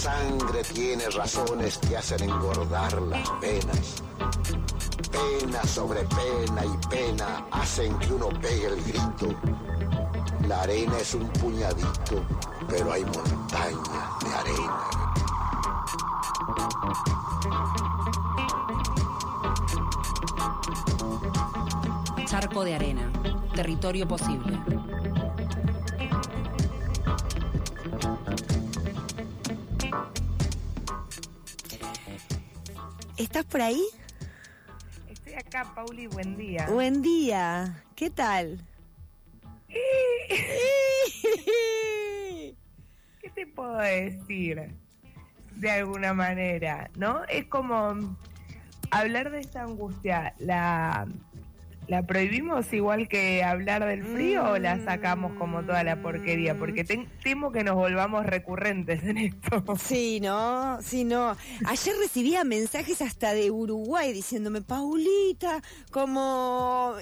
sangre tiene razones que hacen engordar las penas. Pena sobre pena y pena hacen que uno pegue el grito. La arena es un puñadito, pero hay montañas de arena. Charco de arena, territorio posible. ¿Estás por ahí? Estoy acá, Pauli, buen día. Buen día. ¿Qué tal? ¿Qué te puedo decir? De alguna manera, ¿no? Es como hablar de esta angustia, ¿la prohibimos igual que hablar del frío o la sacamos como toda la porquería? Porque temo que nos volvamos recurrentes en esto. Sí, ¿no? Ayer recibía mensajes hasta de Uruguay diciéndome, Paulita, como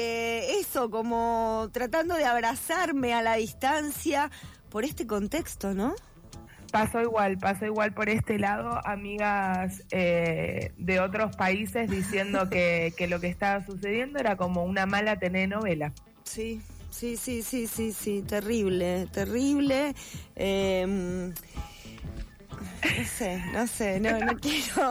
como tratando de abrazarme a la distancia por este contexto, ¿no? Pasó igual por este lado, amigas de otros países diciendo que lo que estaba sucediendo era como una mala telenovela. Sí, terrible. No sé, no quiero.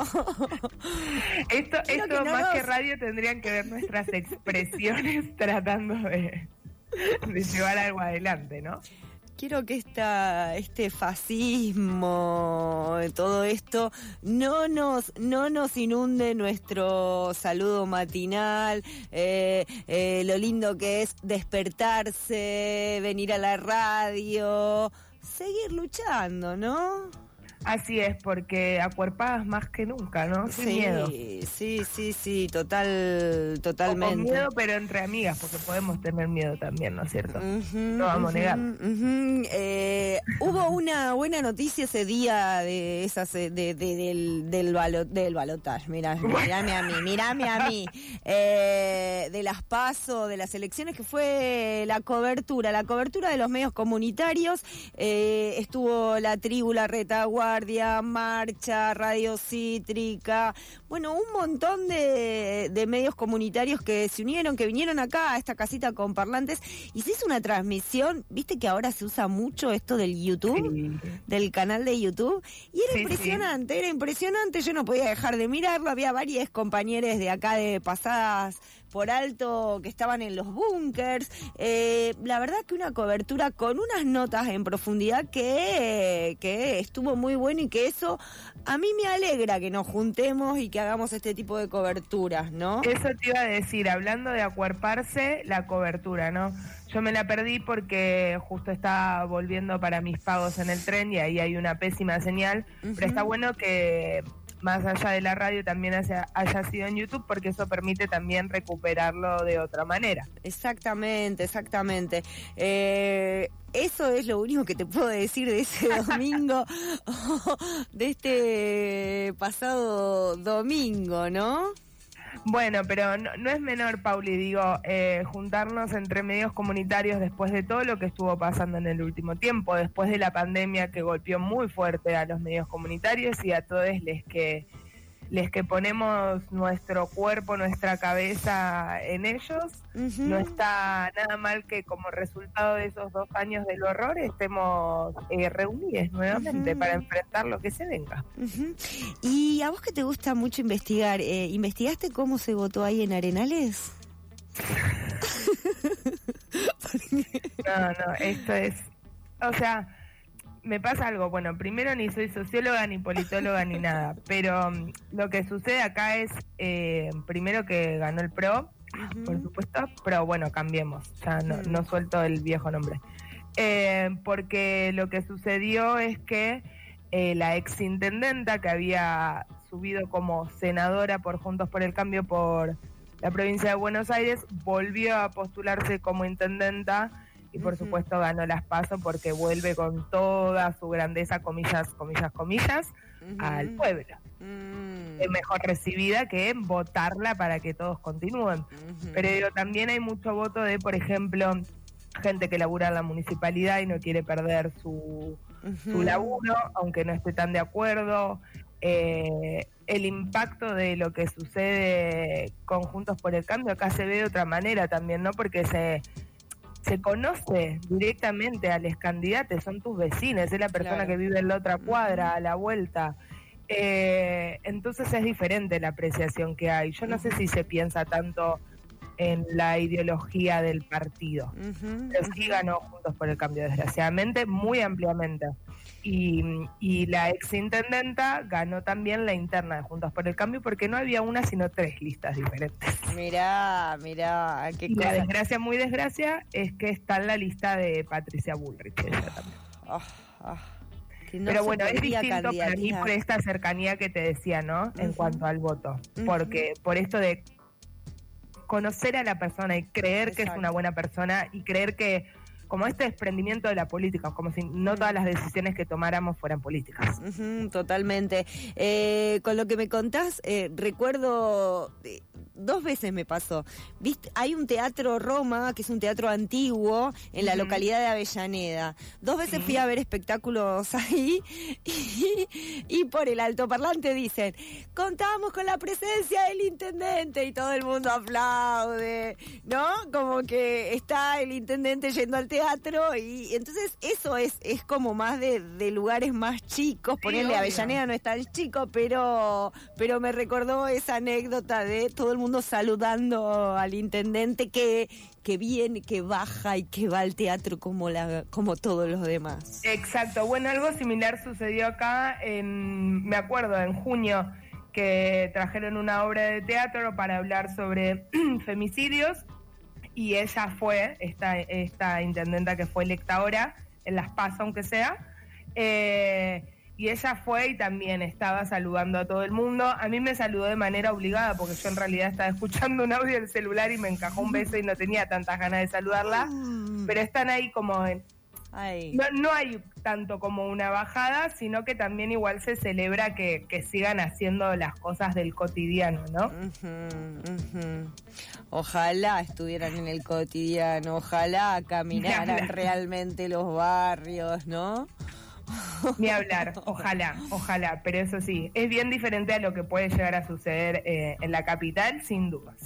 Esto más que radio tendrían que ver nuestras expresiones tratando de llevar algo adelante, ¿no? Quiero que este fascismo, todo esto, no nos inunde nuestro saludo matinal, lo lindo que es despertarse, venir a la radio, seguir luchando, ¿no? Así es, porque acuerpadas más que nunca, ¿no? Sin miedo. Sí, totalmente. O con miedo, pero entre amigas, porque podemos tener miedo también, ¿no es cierto? No vamos a negar. Hubo una buena noticia ese día de esas del balotaje. Mírame a mí. De las PASO, de las elecciones, que fue la cobertura de los medios comunitarios. Estuvo la tribu, la retaguardia, Marcha, Radio Cítrica, bueno, un montón de medios comunitarios que se unieron, que vinieron acá a esta casita con parlantes, y se hizo una transmisión, viste que ahora se usa mucho esto del YouTube, sí, del canal de YouTube, y era impresionante, yo no podía dejar de mirarlo, había varios compañeros de acá de pasadas por alto que estaban en los búnkers, la verdad que una cobertura con unas notas en profundidad que estuvo muy bueno, y que eso a mí me alegra que nos juntemos y que hagamos este tipo de coberturas, ¿no? Eso te iba a decir, hablando de acuerparse, la cobertura, ¿no? Yo me la perdí porque justo estaba volviendo para mis pagos en el tren y ahí hay una pésima señal, pero está bueno que más allá de la radio también haya sido en YouTube, porque eso permite también recuperarlo de otra manera. Exactamente. Eso es lo único que te puedo decir de ese domingo, de este pasado domingo, ¿no? Bueno, pero no es menor, Pauli, digo, juntarnos entre medios comunitarios después de todo lo que estuvo pasando en el último tiempo, después de la pandemia que golpeó muy fuerte a los medios comunitarios y a todos les que ponemos nuestro cuerpo, nuestra cabeza en ellos. No está nada mal que como resultado de esos 2 años del horror estemos reunidos nuevamente para enfrentar lo que se venga. Y a vos que te gusta mucho investigar, ¿investigaste cómo se votó ahí en Arenales? No, esto es, o sea, me pasa algo, bueno, primero ni soy socióloga, ni politóloga, ni nada, pero lo que sucede acá es, primero que ganó el PRO, por supuesto, pero bueno, cambiemos, ya no suelto el viejo nombre, porque lo que sucedió es que la exintendenta, que había subido como senadora por Juntos por el Cambio por la provincia de Buenos Aires, volvió a postularse como intendenta, y por supuesto ganó las PASO porque vuelve con toda su grandeza, comillas, al pueblo. Es mejor recibida que votarla para que todos continúen. Pero digo, también hay mucho voto de, por ejemplo, gente que labura en la municipalidad y no quiere perder su su laburo, aunque no esté tan de acuerdo. El impacto de lo que sucede con Juntos por el Cambio acá se ve de otra manera también, ¿no? Porque se conoce directamente a los candidatos, son tus vecinos, es la persona que vive en la otra cuadra, a la vuelta. Entonces es diferente la apreciación que hay. Yo no sé si se piensa tanto en la ideología del partido, pero sí ganó Juntos por el Cambio, desgraciadamente, muy ampliamente. Y la exintendenta ganó también la interna de Juntos por el Cambio, porque no había una sino 3 listas diferentes. Mirá, qué y cosa. la desgracia, muy desgracia, es que está en la lista de Patricia Bullrich, ella también. Que no pero bueno, es podría distinto para mí por esta cercanía que te decía, ¿no? En cuanto al voto. Porque por esto de conocer a la persona y creer que es una buena persona y creer que como este desprendimiento de la política, como si no todas las decisiones que tomáramos fueran políticas. Totalmente. Con lo que me contás, recuerdo, 2 veces me pasó. ¿Viste? Hay un teatro Roma, que es un teatro antiguo, en la localidad de Avellaneda. 2 veces fui a ver espectáculos ahí y por el altoparlante dicen, contamos con la presencia del intendente, y todo el mundo aplaude, ¿no? Como que está el intendente yendo al teatro, y entonces eso es como más de lugares más chicos. Ponerle Avellaneda no es tan chico, pero me recordó esa anécdota de todo el mundo saludando al intendente que viene, que baja y que va al teatro como todos los demás. Exacto. Bueno, algo similar sucedió acá me acuerdo, en junio, que trajeron una obra de teatro para hablar sobre femicidios. Y ella fue, esta intendenta que fue electa ahora, en Las PASO aunque sea, y ella fue y también estaba saludando a todo el mundo. A mí me saludó de manera obligada, porque yo en realidad estaba escuchando un audio del celular y me encajó un beso y no tenía tantas ganas de saludarla, pero están ahí como no hay tanto como una bajada, sino que también igual se celebra que sigan haciendo las cosas del cotidiano, ¿no? Ojalá estuvieran en el cotidiano, ojalá caminaran realmente los barrios, ¿no? Ni hablar, ojalá, pero eso sí, es bien diferente a lo que puede llegar a suceder en la capital, sin dudas.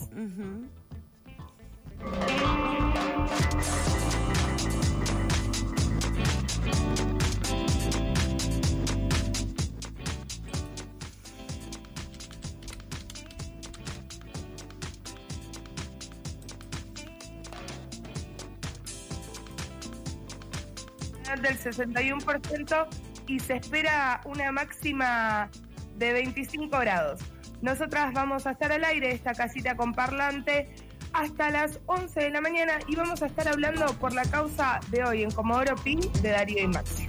Del 61% y se espera una máxima de 25 grados. Nosotras vamos a estar al aire, esta casita con parlante, hasta las 11 de la mañana y vamos a estar hablando por la causa de hoy en Comodoro Pi de Darío y Maxi.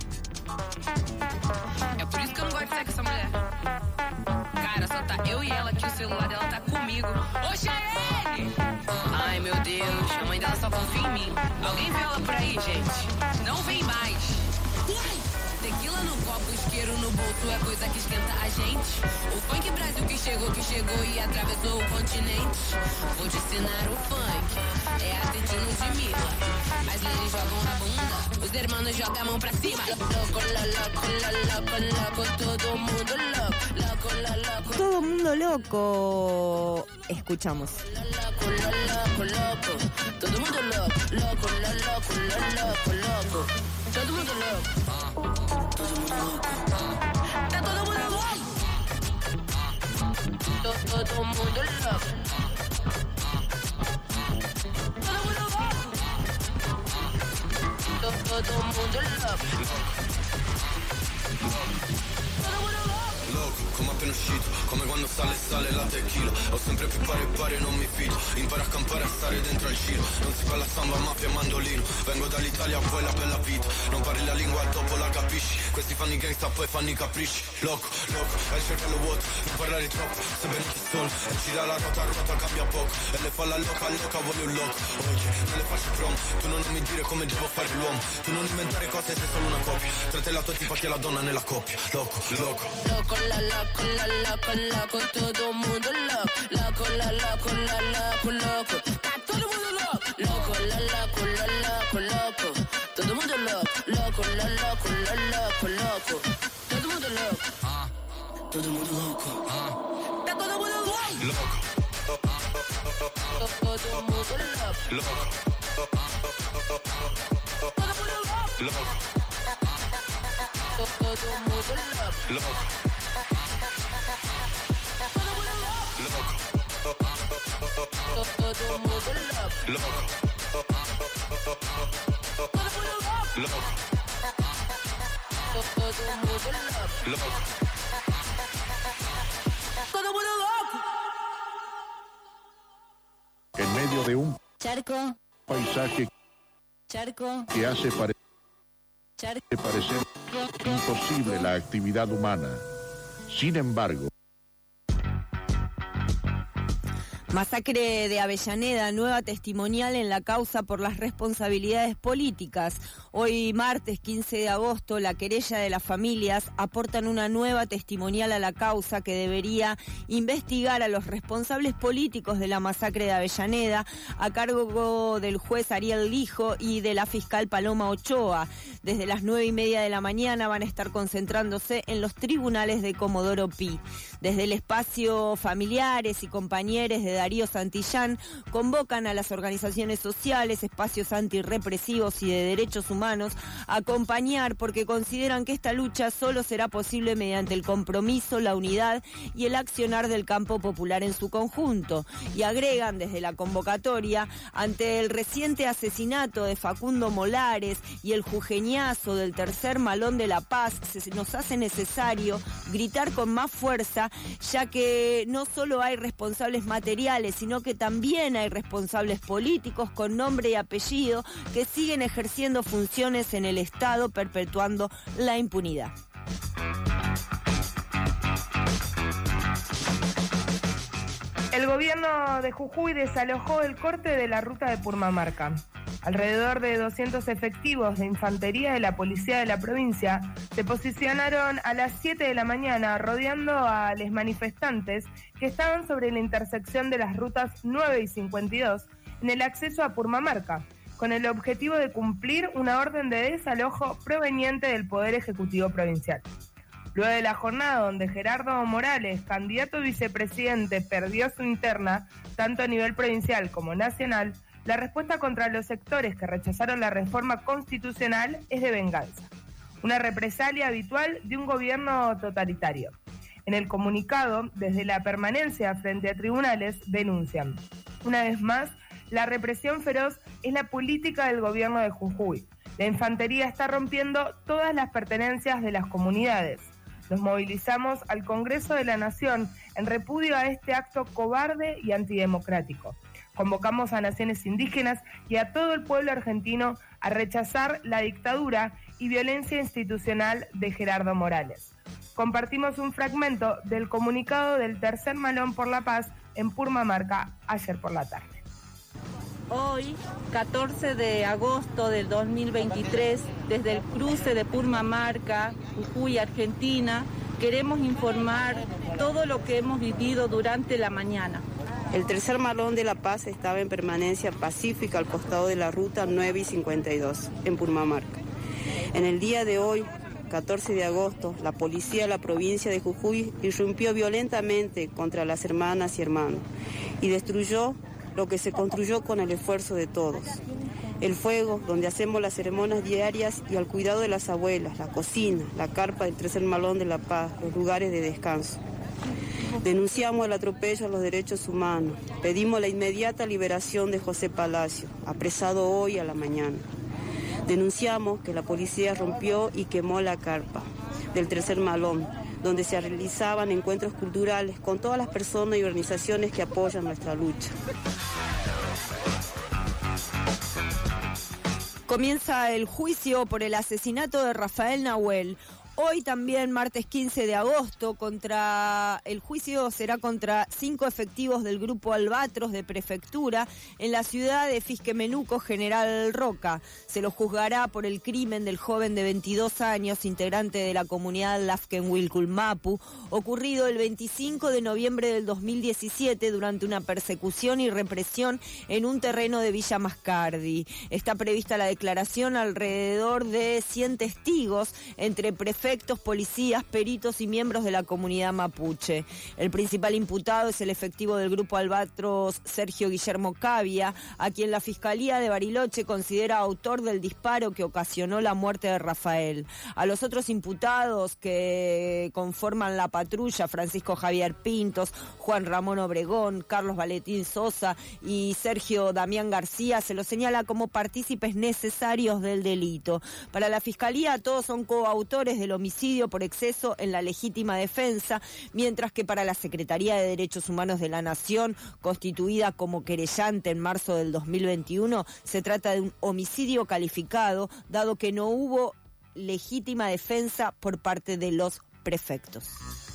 É por isso que eu não gosto de ser com essa mulher. Cara, só tá eu e ela aqui, o celular dela tá comigo. Ô, Cheyenne! Ai, meu Deus, a mãe dela só confia em mim. Alguém vê ela por aí, gente. Não vem mais. Tequila no copo, isqueiro no bolso é coisa que esquenta a gente. O funk Brasil que chegou e atravessou o continente. Vou te ensinar o funk, é atentino de Mila. As ladies jogam a bunda, os hermanos jogam a mão pra cima. Loco, loco, todo mundo louco, loco. Todo mundo loco. Escuchamos. Loco, todo mundo louco, loco. Todo mundo louco. Todo mundo louco. Tá todo mundo louco. Todo mundo louco. Todo mundo louco. Todo mundo louco. Loco, come appena uscito, come quando sale la tequila. Ho sempre più pare, non mi fido. Impara a campare, a stare dentro al giro. Non si parla samba, mafia, mandolino. Vengo dall'Italia, poi la bella vita. Non parli la lingua, dopo la capisci. Questi fanno i gangsta, poi fanno i capricci. Loco, hai il cervello vuoto, non parlare troppo. Se ben ti sono, e gira la rota, cambia poco. E le fa la loca, vuole un loco. Oye, non le faccio promo, tu non mi dire come devo fare l'uomo. Tu non inventare cose, sei solo una copia. Tratti la tua tipa che è la donna nella coppia. Loco. Loco, todo mundo loco, loco, tá todo mundo louco, loco, todo mundo louco, Todo mundo louco. Tá todo mundo louco. Todo mundo louco. Todo mundo louco. Todo mundo louco. En medio de un Charco, paisaje charco, que hace charco. parecer imposible la actividad humana. Sin embargo, Masacre de Avellaneda, nueva testimonial en la causa por las responsabilidades políticas. Hoy, martes 15 de agosto, la querella de las familias aportan una nueva testimonial a la causa que debería investigar a los responsables políticos de la masacre de Avellaneda, a cargo del juez Ariel Lijo y de la fiscal Paloma Ochoa. Desde las 9:30 de la mañana van a estar concentrándose en los tribunales de Comodoro Pi. Desde el espacio, familiares y compañeros de Darío Santillán convocan a las organizaciones sociales, espacios antirrepresivos y de derechos humanos a acompañar, porque consideran que esta lucha solo será posible mediante el compromiso, la unidad y el accionar del campo popular en su conjunto. Y agregan desde la convocatoria, ante el reciente asesinato de Facundo Molares y el jujeñazo del tercer Malón de la Paz, se nos hace necesario gritar con más fuerza, ya que no solo hay responsables materiales, sino que también hay responsables políticos con nombre y apellido que siguen ejerciendo funciones en el Estado, perpetuando la impunidad. El gobierno de Jujuy desalojó el corte de la ruta de Purmamarca. Alrededor de 200 efectivos de infantería de la policía de la provincia se posicionaron a las 7 de la mañana rodeando a los manifestantes que estaban sobre la intersección de las rutas 9 y 52 en el acceso a Purmamarca, con el objetivo de cumplir una orden de desalojo proveniente del Poder Ejecutivo Provincial. Luego de la jornada donde Gerardo Morales, candidato a vicepresidente, perdió su interna, tanto a nivel provincial como nacional, la respuesta contra los sectores que rechazaron la reforma constitucional es de venganza, una represalia habitual de un gobierno totalitario. En el comunicado, desde la permanencia frente a tribunales, denuncian: una vez más, la represión feroz es la política del gobierno de Jujuy. La infantería está rompiendo todas las pertenencias de las comunidades. Nos movilizamos al Congreso de la Nación en repudio a este acto cobarde y antidemocrático. Convocamos a naciones indígenas y a todo el pueblo argentino a rechazar la dictadura y violencia institucional de Gerardo Morales. Compartimos un fragmento del comunicado del tercer Malón por la Paz en Purmamarca ayer por la tarde. Hoy, 14 de agosto del 2023, desde el cruce de Purmamarca, Jujuy, Argentina, queremos informar todo lo que hemos vivido durante la mañana. El tercer Malón de La Paz estaba en permanencia pacífica al costado de la ruta 9 y 52, en Purmamarca. En el día de hoy, 14 de agosto, la policía de la provincia de Jujuy irrumpió violentamente contra las hermanas y hermanos y destruyó lo que se construyó con el esfuerzo de todos. El fuego, donde hacemos las ceremonias diarias, y al cuidado de las abuelas, la cocina, la carpa del tercer Malón de La Paz, los lugares de descanso. Denunciamos el atropello a los derechos humanos. Pedimos la inmediata liberación de José Palacio, apresado hoy a la mañana. Denunciamos que la policía rompió y quemó la carpa del tercer Malón, donde se realizaban encuentros culturales con todas las personas y organizaciones que apoyan nuestra lucha. Comienza el juicio por el asesinato de Rafael Nahuel. Hoy también, martes 15 de agosto, el juicio será contra 5 efectivos del grupo Albatros de Prefectura en la ciudad de Fisquemenuco, General Roca. Se lo juzgará por el crimen del joven de 22 años, integrante de la comunidad Lafkenwilculmapu, ocurrido el 25 de noviembre del 2017 durante una persecución y represión en un terreno de Villa Mascardi. Está prevista la declaración alrededor de 100 testigos, entre prefectos prefectos, policías, peritos y miembros de la comunidad mapuche. El principal imputado es el efectivo del Grupo Albatros, Sergio Guillermo Cavia, a quien la Fiscalía de Bariloche considera autor del disparo que ocasionó la muerte de Rafael. A los otros imputados que conforman la patrulla, Francisco Javier Pintos, Juan Ramón Obregón, Carlos Valentín Sosa y Sergio Damián García, se los señala como partícipes necesarios del delito. Para la Fiscalía, todos son coautores del homicidio por exceso en la legítima defensa, mientras que para la Secretaría de Derechos Humanos de la Nación, constituida como querellante en marzo del 2021, se trata de un homicidio calificado, dado que no hubo legítima defensa por parte de los prefectos.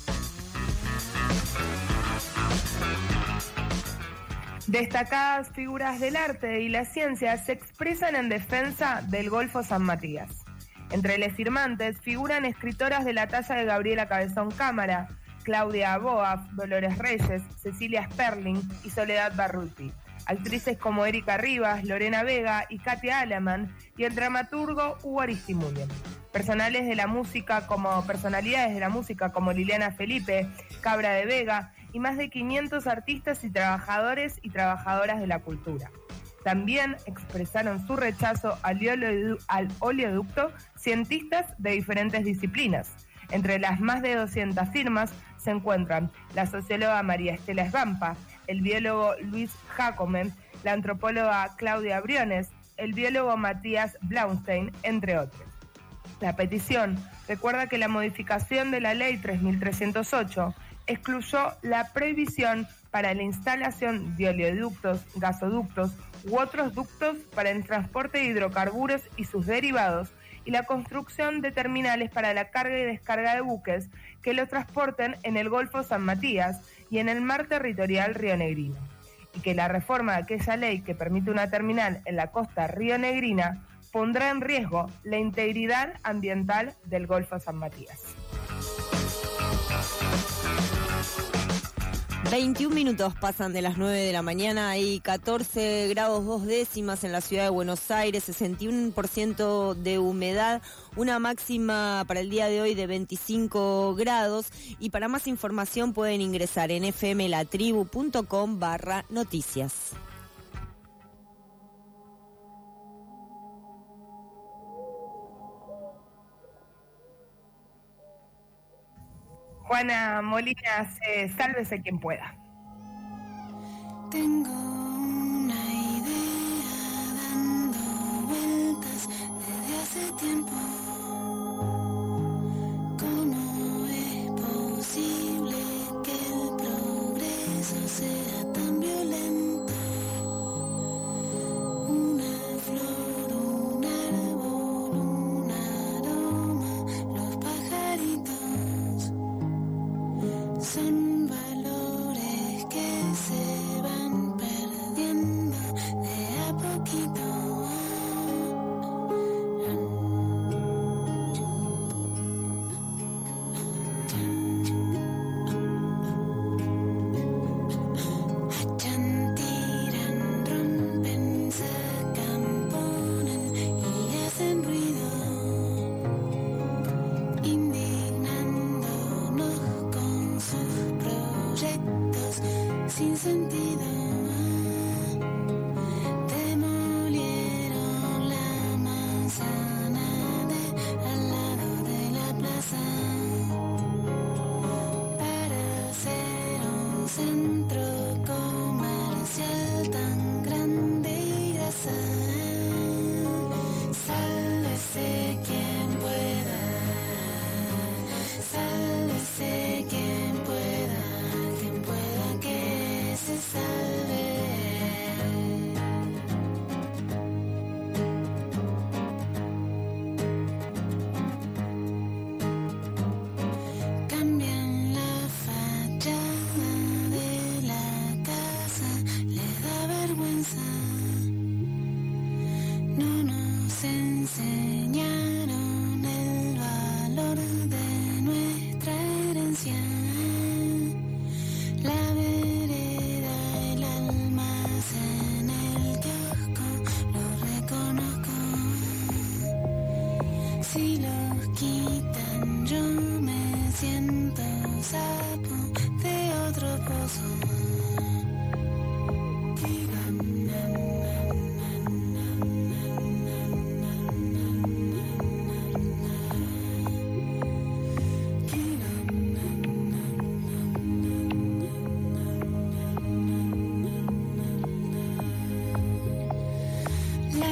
Destacadas figuras del arte y la ciencia se expresan en defensa del Golfo San Matías. Entre les firmantes figuran escritoras de la talla de Gabriela Cabezón Cámara, Claudia Boaf, Dolores Reyes, Cecilia Sperling y Soledad Barruti. Actrices como Erika Rivas, Lorena Vega y Katia Alaman, y el dramaturgo Hugo Aristimuño. Personalidades de la música como Liliana Felipe, Cabra de Vega y más de 500 artistas y trabajadores y trabajadoras de la cultura. También expresaron su rechazo al oleoducto cientistas de diferentes disciplinas. Entre las más de 200 firmas se encuentran la socióloga María Estela Esbampa, el biólogo Luis Jacome, la antropóloga Claudia Briones, el biólogo Matías Blaustein, entre otros. La petición recuerda que la modificación de la Ley 3.308 excluyó la prohibición para la instalación de oleoductos, gasoductos u otros ductos para el transporte de hidrocarburos y sus derivados y la construcción de terminales para la carga y descarga de buques que los transporten en el Golfo San Matías y en el mar territorial rionegrino, y que la reforma de aquella ley que permite una terminal en la costa rionegrina pondrá en riesgo la integridad ambiental del Golfo San Matías. 21 minutos pasan de las 9 de la mañana, hay 14 grados 2 décimas en la ciudad de Buenos Aires, 61% de humedad, una máxima para el día de hoy de 25 grados, y para más información pueden ingresar en fmlatribu.com/noticias. Juana Molina, sálvese quien pueda. Tengo una idea dando vueltas desde hace tiempo. ¿Cómo es posible que el progreso sea tan violento? Una flor, un árbol, un aroma, los pajaritos. Son valores que se van perdiendo de a poquito. Hachan, tiran, rompen, sacan, ponen y hacen ruido, indignándonos con sus proyectos sin sentido, demoliendo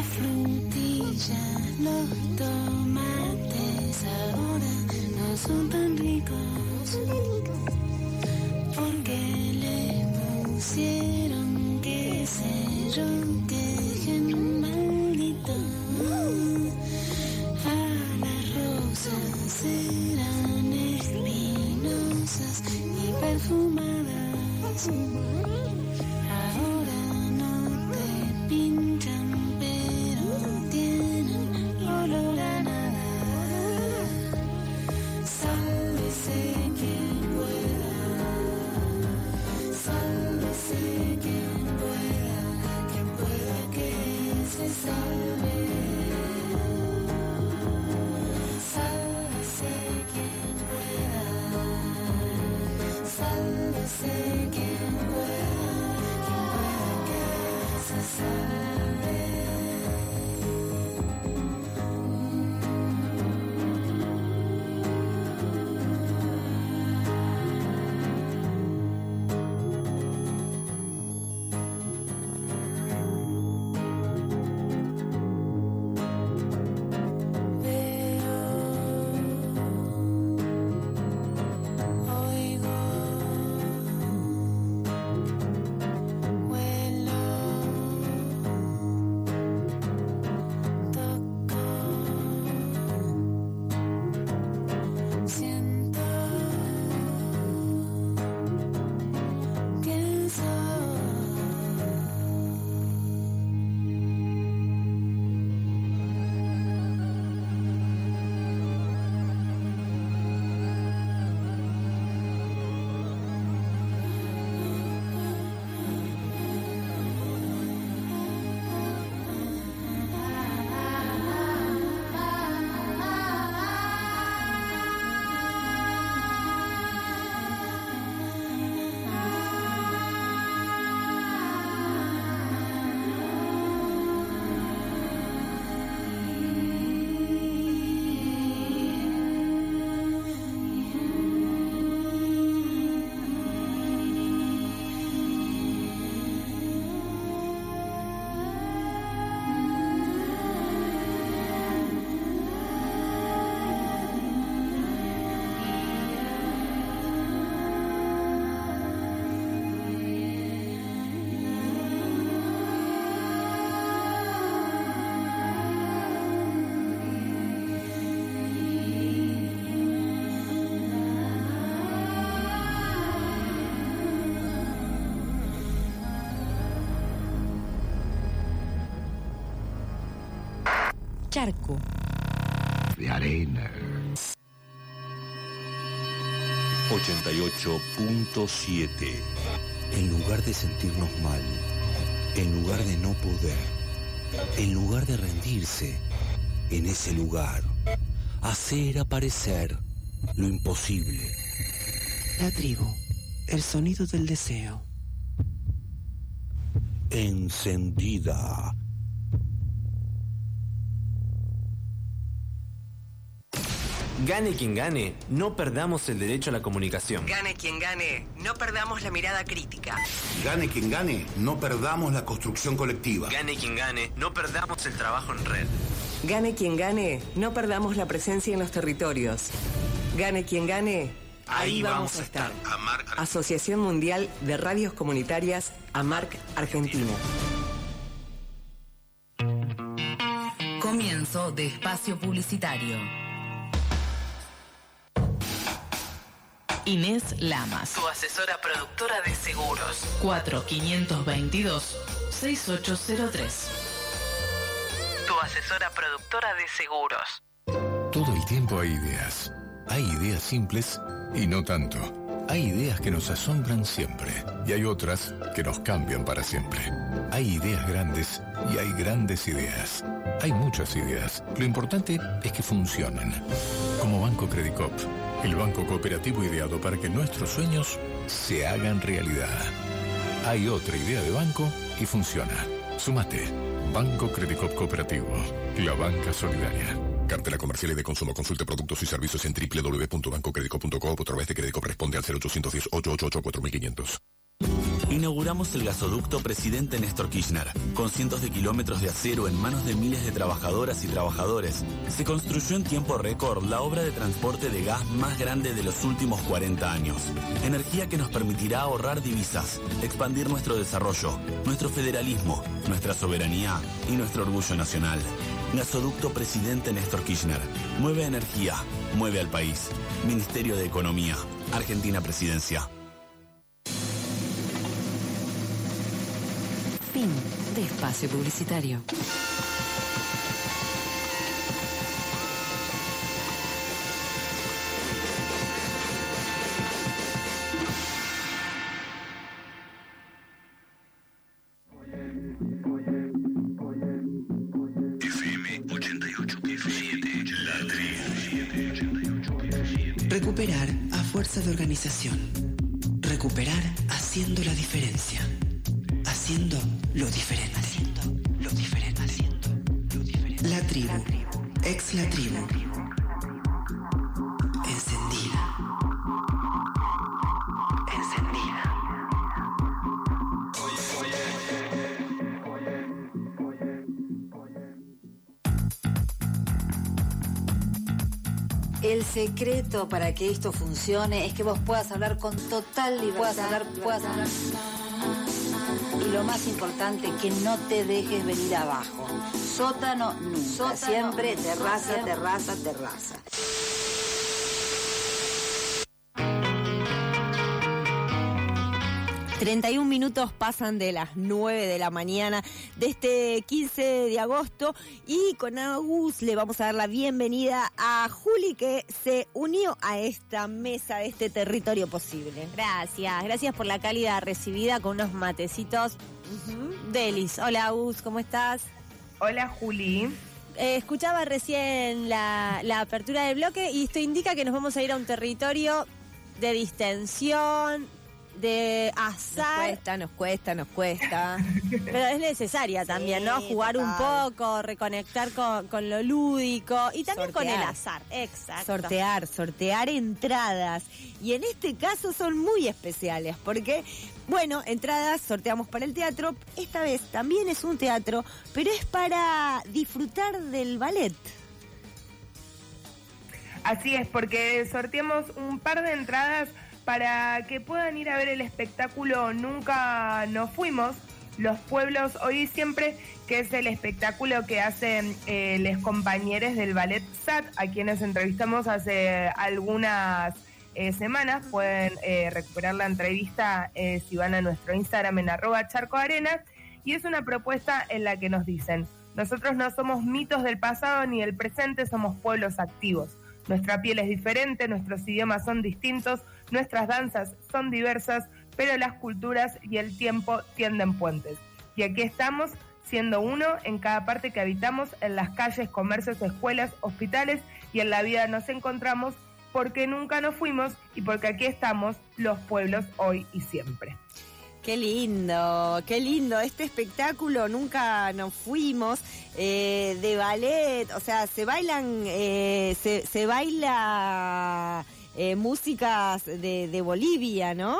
frutilla, los tomates ahora no son tan ricos, porque les pusieron, qué sé yo, que gen maldito. A las rosas serán espinosas y perfumadas. Ahora no te pinchan, pero tienen olor a nada. Sálvese quien pueda, sálvese quien pueda que se salve. Sálvese quien pueda, sálvese quien pueda que se salve. Oigo, huelo, toco, siento, pienso. Charco. De arena. 88.7. En lugar de sentirnos mal, en lugar de no poder, en lugar de rendirse, en ese lugar, hacer aparecer lo imposible. La tribu, el sonido del deseo. Encendida. Gane quien gane, no perdamos el derecho a la comunicación. Gane quien gane, no perdamos la mirada crítica. Gane quien gane, no perdamos la construcción colectiva. Gane quien gane, no perdamos el trabajo en red. Gane quien gane, no perdamos la presencia en los territorios. Gane quien gane, ahí vamos a estar. Asociación Mundial de Radios Comunitarias, AMARC, Argentina. Comienzo de espacio publicitario. Inés Lamas, tu asesora productora de seguros. 4522-6803. Tu asesora productora de seguros. Todo el tiempo hay ideas. Hay ideas simples y no tanto. Hay ideas que nos asombran siempre y hay otras que nos cambian para siempre. Hay ideas grandes y hay grandes ideas. Hay muchas ideas. Lo importante es que funcionen. Como Banco Credicop, el banco cooperativo ideado para que nuestros sueños se hagan realidad. Hay otra idea de banco y funciona. Súmate. Banco Credicop Cooperativo. La banca solidaria. Cartela comercial y de consumo. Consulte productos y servicios en www.bancocredicop.com o a través de Credicop. Responde al 0810-888-4500. Inauguramos el gasoducto Presidente Néstor Kirchner, con cientos de kilómetros de acero en manos de miles de trabajadoras y trabajadores. Se construyó en tiempo récord la obra de transporte de gas más grande de los últimos 40 años. Energía que nos permitirá ahorrar divisas, expandir nuestro desarrollo, nuestro federalismo, nuestra soberanía y nuestro orgullo nacional. Gasoducto Presidente Néstor Kirchner. Mueve energía, mueve al país. Ministerio de Economía, Argentina Presidencia. Fin de espacio publicitario. FM 88.7, La Tribu. Recuperar a fuerza de organización. Recuperar haciendo la diferencia. Haciendo lo diferente. La tribu. Ex la tribu. Encendida. El secreto para que esto funcione es que vos puedas hablar con total libertad. Puedas hablar. Y lo más importante, que no te dejes venir abajo. Sótano nunca, siempre terraza. 31 minutos pasan de las 9 de la mañana de este 15 de agosto y con Agus le vamos a dar la bienvenida a Juli, que se unió a esta mesa de este territorio posible. Gracias por la cálida recibida con unos matecitos delis. Hola Agus, ¿cómo estás? Hola Juli. Escuchaba recién la apertura del bloque y esto indica que nos vamos a ir a un territorio de distensión, de azar. Nos cuesta. Pero es necesaria también, Sí, ¿no? Jugar total. un poco, reconectar con lo lúdico y también con el azar. Exacto. Sortear entradas. Y en este caso son muy especiales porque, bueno, entradas sorteamos para el teatro. Esta vez también es un teatro, pero es para disfrutar del ballet. Así es, porque sorteamos un par de entradas para que puedan ir a ver el espectáculo Nunca nos fuimos, Los pueblos hoy y siempre, que es el espectáculo que hacen los compañeros del Ballet SAT, a quienes entrevistamos hace algunas semanas. Pueden recuperar la entrevista si van a nuestro Instagram en @charcoarenas, y es una propuesta en la que nos dicen: nosotros no somos mitos del pasado ni del presente, somos pueblos activos. Nuestra piel es diferente, nuestros idiomas son distintos, nuestras danzas son diversas, pero las culturas y el tiempo tienden puentes. Y aquí estamos, siendo uno en cada parte que habitamos, en las calles, comercios, escuelas, hospitales, y en la vida nos encontramos porque nunca nos fuimos y porque aquí estamos, los pueblos hoy y siempre. Qué lindo. Este espectáculo Nunca nos fuimos, de ballet, o sea, se bailan, se baila músicas de Bolivia, ¿no?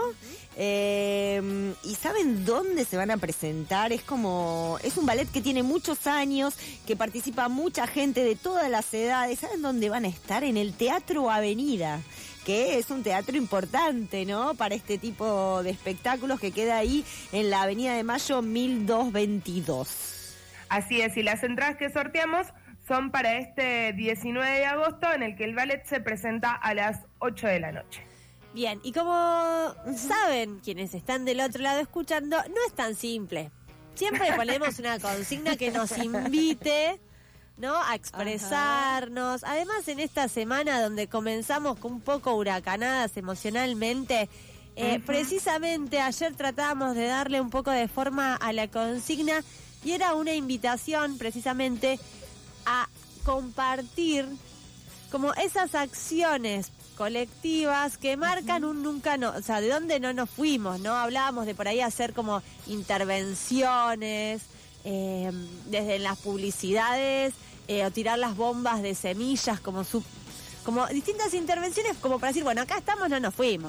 ¿Y saben dónde se van a presentar? Es un ballet que tiene muchos años, que participa mucha gente de todas las edades. ¿Saben dónde van a estar? En el Teatro Avenida, que es un teatro importante, ¿no? Para este tipo de espectáculos, que queda ahí en la Avenida de Mayo 1222. Así es, y las entradas que sorteamos son para este 19 de agosto, en el que el ballet se presenta a las 8 de la noche. Bien, y como saben quienes están del otro lado escuchando, no es tan simple. Siempre ponemos una consigna que nos invite, ¿no?, a expresarnos. Ajá. Además, en esta semana donde comenzamos con un poco huracanadas emocionalmente, precisamente ayer tratábamos de darle un poco de forma a la consigna, y era una invitación precisamente a compartir como esas acciones colectivas que marcan un nunca no, o sea, de dónde no nos fuimos, ¿no? Hablábamos de por ahí hacer como intervenciones desde las publicidades, o tirar las bombas de semillas, como distintas intervenciones, como para decir, bueno, acá estamos, no nos fuimos.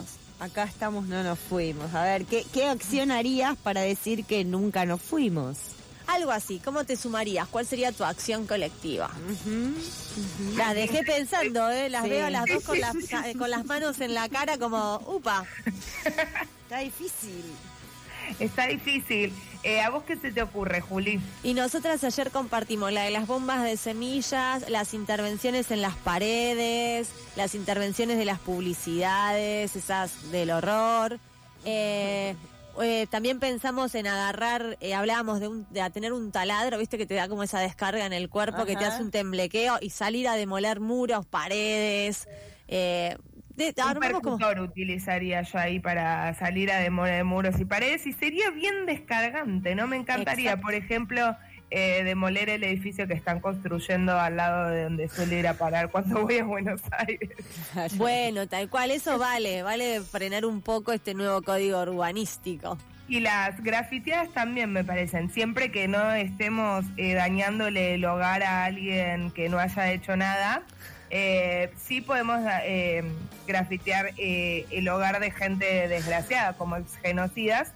Acá estamos, no nos fuimos. A ver, ¿qué acción harías para decir que nunca nos fuimos? Algo así, ¿cómo te sumarías? ¿Cuál sería tu acción colectiva? Las dejé pensando, las Sí. veo a las dos con las manos en la cara como, upa. Está difícil. Está difícil. ¿A vos qué se te ocurre, Juli? Y nosotras ayer compartimos la de las bombas de semillas, las intervenciones en las paredes, las intervenciones de las publicidades, esas del horror. También pensamos en agarrar, hablábamos de tener un taladro, viste que te da como esa descarga en el cuerpo, que te Ajá. hace un temblequeo y salir a demoler muros, paredes. Un percutor utilizaría yo ahí para salir a demoler muros y paredes y sería bien descargante, ¿no? Me encantaría, Exacto. por ejemplo, demoler el edificio que están construyendo al lado de donde suelo ir a parar cuando voy a Buenos Aires. Bueno, tal cual, eso vale frenar un poco este nuevo código urbanístico. Y las grafiteadas también me parecen, siempre que no estemos dañándole el hogar a alguien que no haya hecho nada, sí podemos grafitear el hogar de gente desgraciada, como exgenocidas,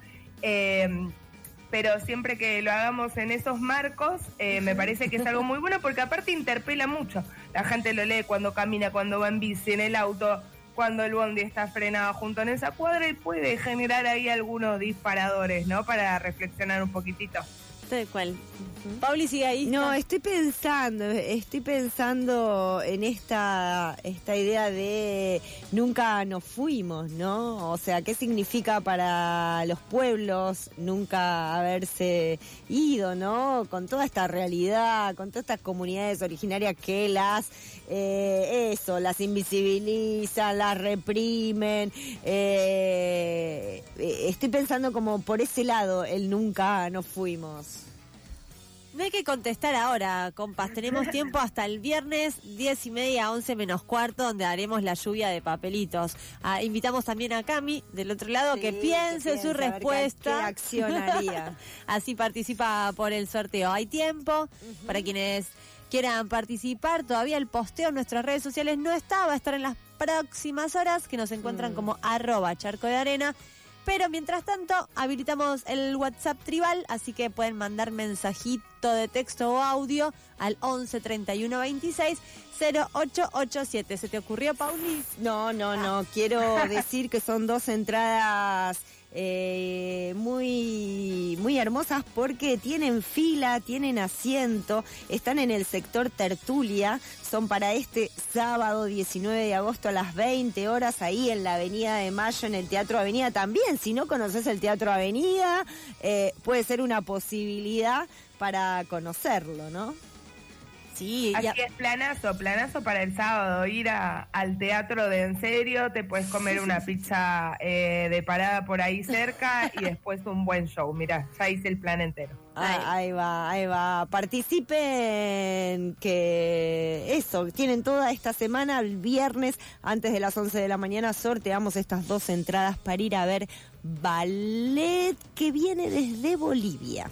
pero siempre que lo hagamos en esos marcos, me parece que es algo muy bueno, porque aparte interpela mucho. La gente lo lee cuando camina, cuando va en bici, en el auto, cuando el bondi está frenado junto en esa cuadra, y puede generar ahí algunos disparadores, ¿no? Para reflexionar un poquitito. Tal cual. Pauli, sigue ahí. No, estoy pensando en esta idea de nunca nos fuimos, ¿no? O sea, ¿qué significa para los pueblos nunca haberse ido, ¿no? Con toda esta realidad, con todas estas comunidades originarias que las invisibilizan, las reprimen. Estoy pensando como por ese lado, el nunca nos fuimos. No hay que contestar ahora, compas. Tenemos tiempo hasta el viernes 10:30, 11 menos cuarto, donde haremos la lluvia de papelitos. Invitamos también a Cami, del otro lado, Sí, que piense su a ver respuesta. ¿Qué acción haría? Así participa por el sorteo. Hay tiempo para quienes quieran participar. Todavía el posteo en nuestras redes sociales no está. Va a estar en las próximas horas, que nos encuentran como @charcodearena. Pero mientras tanto, habilitamos el WhatsApp tribal, así que pueden mandar mensajito de texto o audio al 11 31 26 0887. ¿Se te ocurrió, Pauli? No. Quiero decir que son dos entradas muy hermosas porque tienen fila, tienen asiento, están en el sector Tertulia, son para este sábado 19 de agosto a las 20 horas ahí en la Avenida de Mayo, en el Teatro Avenida también. Si no conoces el Teatro Avenida, puede ser una posibilidad para conocerlo, ¿no? Sí, así es, planazo para el sábado, ir al teatro de En Serio, te puedes comer una pizza de parada por ahí cerca y después un buen show. Mirá, ya hice el plan entero. Ahí va. Participen, que eso, tienen toda esta semana, el viernes, antes de las 11 de la mañana, sorteamos estas dos entradas para ir a ver ballet que viene desde Bolivia.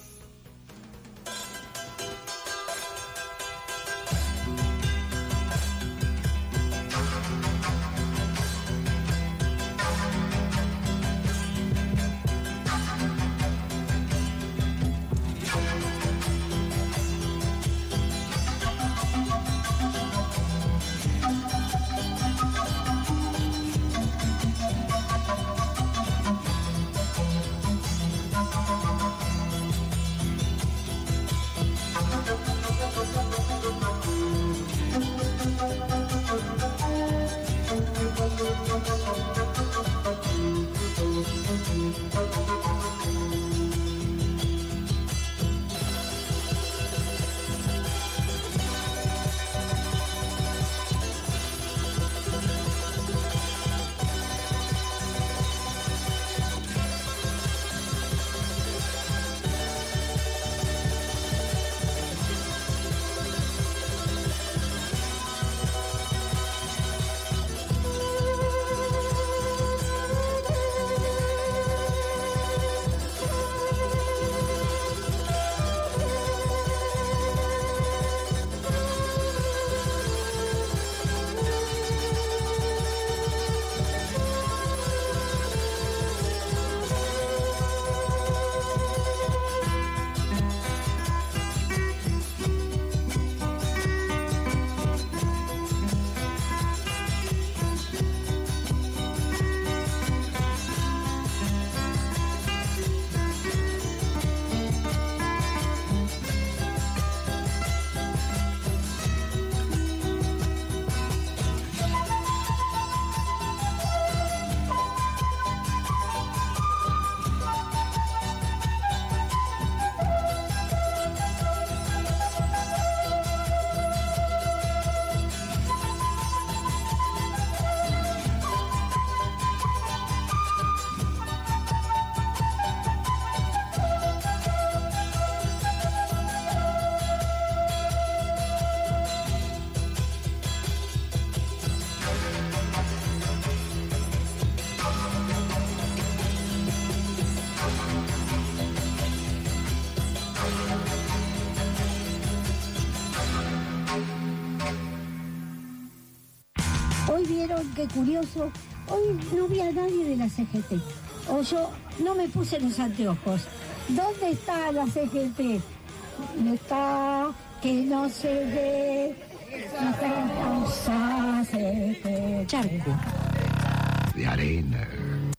qué curioso, hoy no vi a nadie de la CGT. O yo no me puse los anteojos. ¿Dónde está la CGT? No está, que no se ve. No está CGT. Charco. De arena.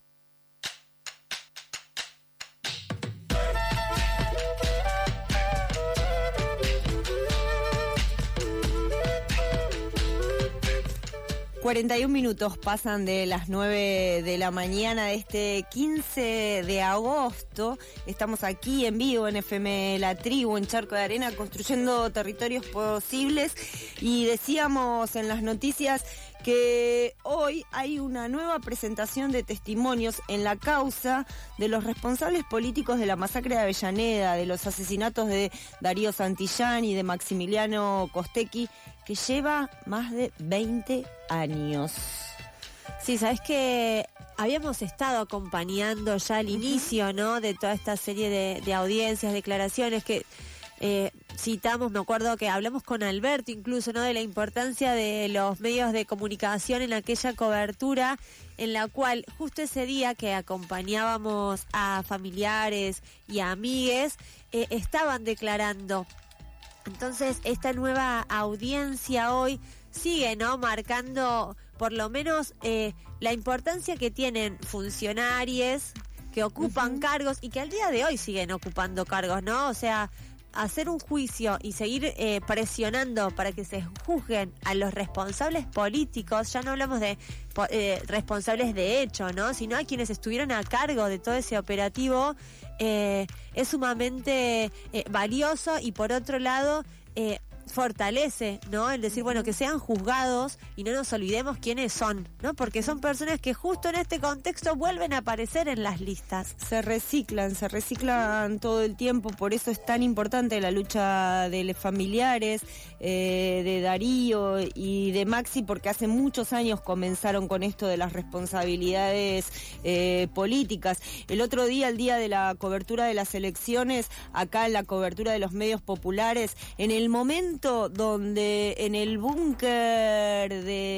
— 41 minutos pasan de las 9 de la mañana de este 15 de agosto. Estamos aquí en vivo en FM La Tribu, en Charco de Arena, construyendo territorios posibles. Y decíamos en las noticias que hoy hay una nueva presentación de testimonios en la causa de los responsables políticos de la masacre de Avellaneda, de los asesinatos de Darío Santillán y de Maximiliano Costecchi, que lleva más de 20 años. Sí, sabes que habíamos estado acompañando ya el inicio, ¿no?, de toda esta serie de audiencias, declaraciones que citamos. Me acuerdo que hablamos con Alberto incluso, ¿no?, de la importancia de los medios de comunicación en aquella cobertura en la cual justo ese día que acompañábamos a familiares y a amigues, estaban declarando. Entonces, esta nueva audiencia hoy sigue, ¿no?, marcando por lo menos la importancia que tienen funcionarios que ocupan cargos y que al día de hoy siguen ocupando cargos, ¿no? O sea, hacer un juicio y seguir presionando para que se juzguen a los responsables políticos, ya no hablamos de responsables de hecho, ¿no?, sino a quienes estuvieron a cargo de todo ese operativo, es sumamente valioso y por otro lado fortalece, ¿no?, el decir, bueno, que sean juzgados y no nos olvidemos quiénes son, ¿no?, porque son personas que justo en este contexto vuelven a aparecer en las listas. Se reciclan todo el tiempo, por eso es tan importante la lucha de los familiares de Darío y de Maxi, porque hace muchos años comenzaron con esto de las responsabilidades políticas. El otro día, el día de la cobertura de las elecciones, acá en la cobertura de los medios populares, en el momento donde en el búnker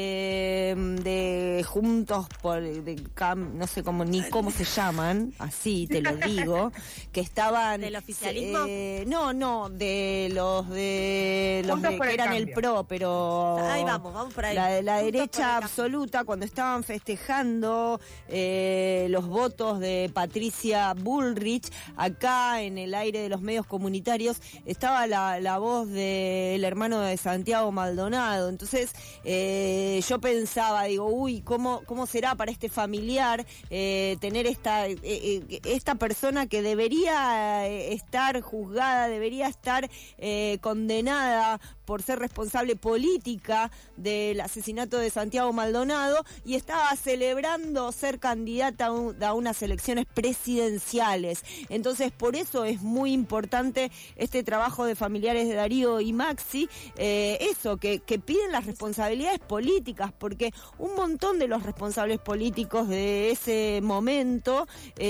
de Juntos por no sé cómo ni cómo se llaman, así te lo digo, que estaban del oficialismo, no, de los que eran el PRO, pero ahí vamos por ahí, la derecha absoluta, cuando estaban festejando los votos de Patricia Bullrich, acá en el aire de los medios comunitarios estaba la voz del hermano de Santiago Maldonado. Entonces yo pensaba, digo, uy, ¿cómo será para este familiar tener esta persona que debería estar juzgada, debería estar condenada por ser responsable política del asesinato de Santiago Maldonado y estaba celebrando ser candidata a unas elecciones presidenciales? Entonces, por eso es muy importante este trabajo de familiares de Darío y Maxi, que piden las responsabilidades políticas, porque un montón de los responsables políticos de ese momento,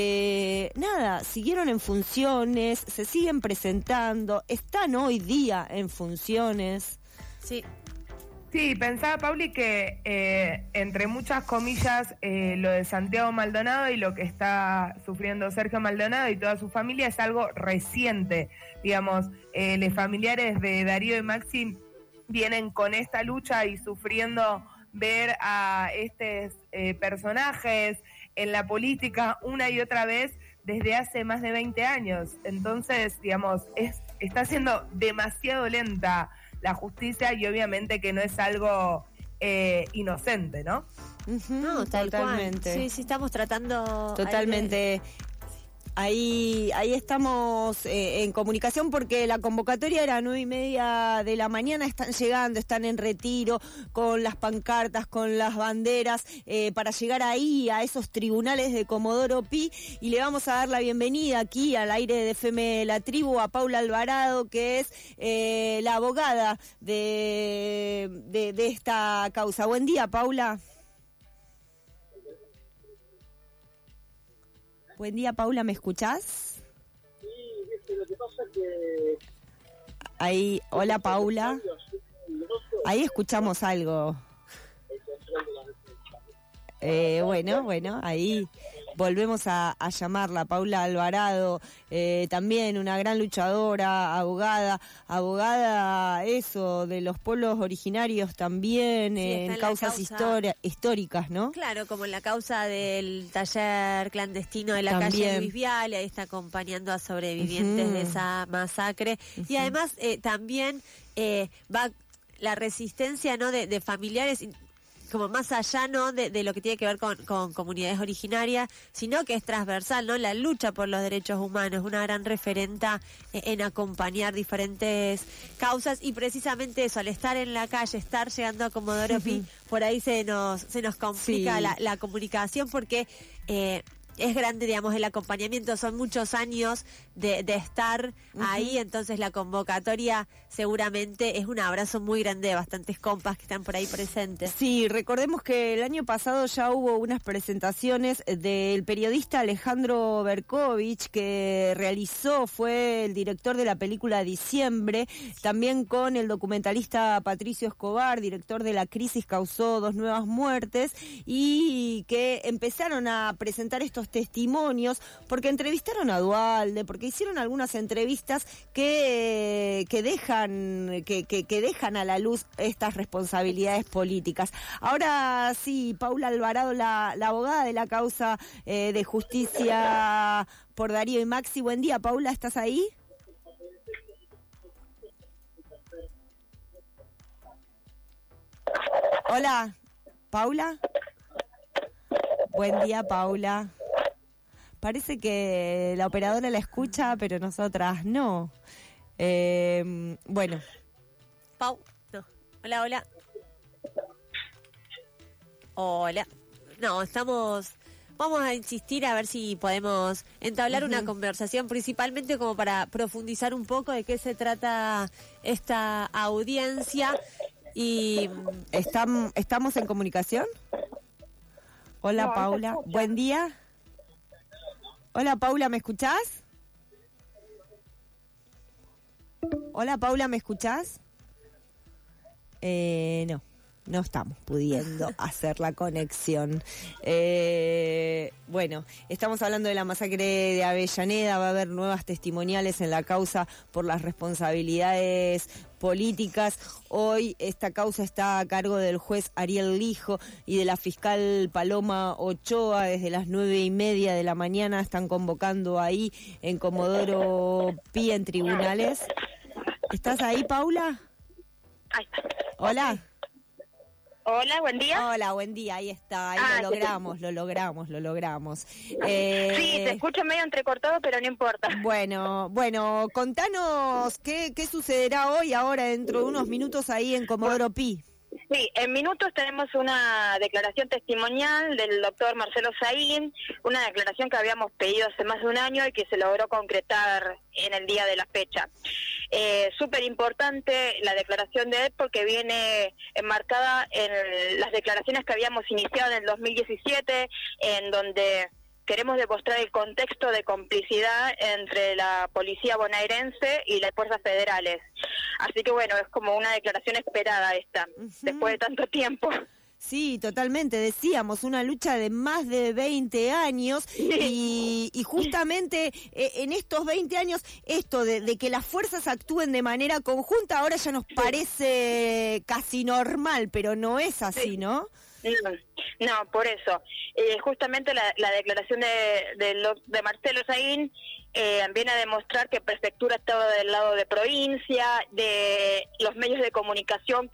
siguieron en funciones, se siguen presentando, están hoy día en funciones. Sí. Sí, pensaba, Pauli, que entre muchas comillas lo de Santiago Maldonado y lo que está sufriendo Sergio Maldonado y toda su familia es algo reciente. Digamos, los familiares de Darío y Maxi vienen con esta lucha y sufriendo ver a estos personajes en la política una y otra vez desde hace más de 20 años. Entonces, digamos, está siendo demasiado lenta la justicia y obviamente que no es algo inocente, ¿no? No, totalmente. Cual. Sí, estamos tratando... Totalmente. Ahí estamos en comunicación porque la convocatoria era 9:30 de la mañana, están llegando, están en retiro con las pancartas, con las banderas, para llegar ahí a esos tribunales de Comodoro Pi, y le vamos a dar la bienvenida aquí al aire de FM La Tribu a Paula Alvarado, que es la abogada de esta causa. Buen día, Paula. Buen día, Paula, ¿me escuchás? Sí, lo que pasa es que... Ahí, hola, Paula. Ahí escuchamos algo. Bueno, ahí volvemos a llamarla, Paula Alvarado, también una gran luchadora, abogada eso, de los pueblos originarios también, Sí, en está causas históricas, ¿no? Claro, como en la causa del taller clandestino de la También. calle Luis Viale, ahí está acompañando a sobrevivientes de esa masacre. Y además también va la resistencia, ¿no?, de familiares, como más allá, ¿no?, de lo que tiene que ver con comunidades originarias, sino que es transversal, ¿no?, la lucha por los derechos humanos, una gran referenta en acompañar diferentes causas, y precisamente eso, al estar en la calle, estar llegando a Comodoro Pi, por ahí se nos complica Sí. la comunicación, porque es grande, digamos, el acompañamiento, son muchos años de estar ahí, entonces la convocatoria seguramente es un abrazo muy grande de bastantes compas que están por ahí presentes. Sí, recordemos que el año pasado ya hubo unas presentaciones del periodista Alejandro Berkovich, que fue el director de la película Diciembre, también con el documentalista Patricio Escobar, director de La Crisis Causó 2 nuevas muertes, y que empezaron a presentar estos testimonios porque entrevistaron a Duhalde, porque hicieron algunas entrevistas que dejan a la luz estas responsabilidades políticas. Ahora sí, Paula Alvarado, la abogada de la causa de justicia por Darío y Maxi. Buen día, Paula, ¿estás ahí? Hola, Paula. Buen día, Paula. Parece que la operadora la escucha, pero nosotras no. Bueno. No. Hola. Hola. No, vamos a insistir a ver si podemos entablar una conversación, principalmente como para profundizar un poco de qué se trata esta audiencia. Y ¿Estamos en comunicación? Hola, No, Paula. Buen día. Hola, Paula, ¿me escuchás? Hola, Paula, ¿me escuchás? No estamos pudiendo hacer la conexión. Bueno, estamos hablando de la masacre de Avellaneda. Va a haber nuevas testimoniales en la causa por las responsabilidades políticas. Hoy esta causa está a cargo del juez Ariel Lijo y de la fiscal Paloma Ochoa. Desde las 9:30 de la mañana están convocando ahí en Comodoro Pi en tribunales. ¿Estás ahí, Paula? Ahí está. Hola. Hola, buen día. Hola, buen día, ahí está, ahí lo logramos. Sí, te escucho medio entrecortado, pero no importa. Bueno, contanos qué sucederá hoy, ahora, dentro de unos minutos ahí en Comodoro Pi. Sí, en minutos tenemos una declaración testimonial del doctor Marcelo Saín, una declaración que habíamos pedido hace más de un año y que se logró concretar en el día de la fecha. Súper importante la declaración de él porque viene enmarcada en las declaraciones que habíamos iniciado en el 2017, en donde queremos demostrar el contexto de complicidad entre la policía bonaerense y las fuerzas federales. Así que bueno, es como una declaración esperada esta, después de tanto tiempo. Sí, totalmente, decíamos, una lucha de más de 20 años y justamente en estos 20 años esto de que las fuerzas actúen de manera conjunta ahora ya nos parece casi normal, pero no es así, ¿no? No, por eso. Justamente la declaración de Marcelo Saín viene a demostrar que Prefectura estaba del lado de provincia, de los medios de comunicación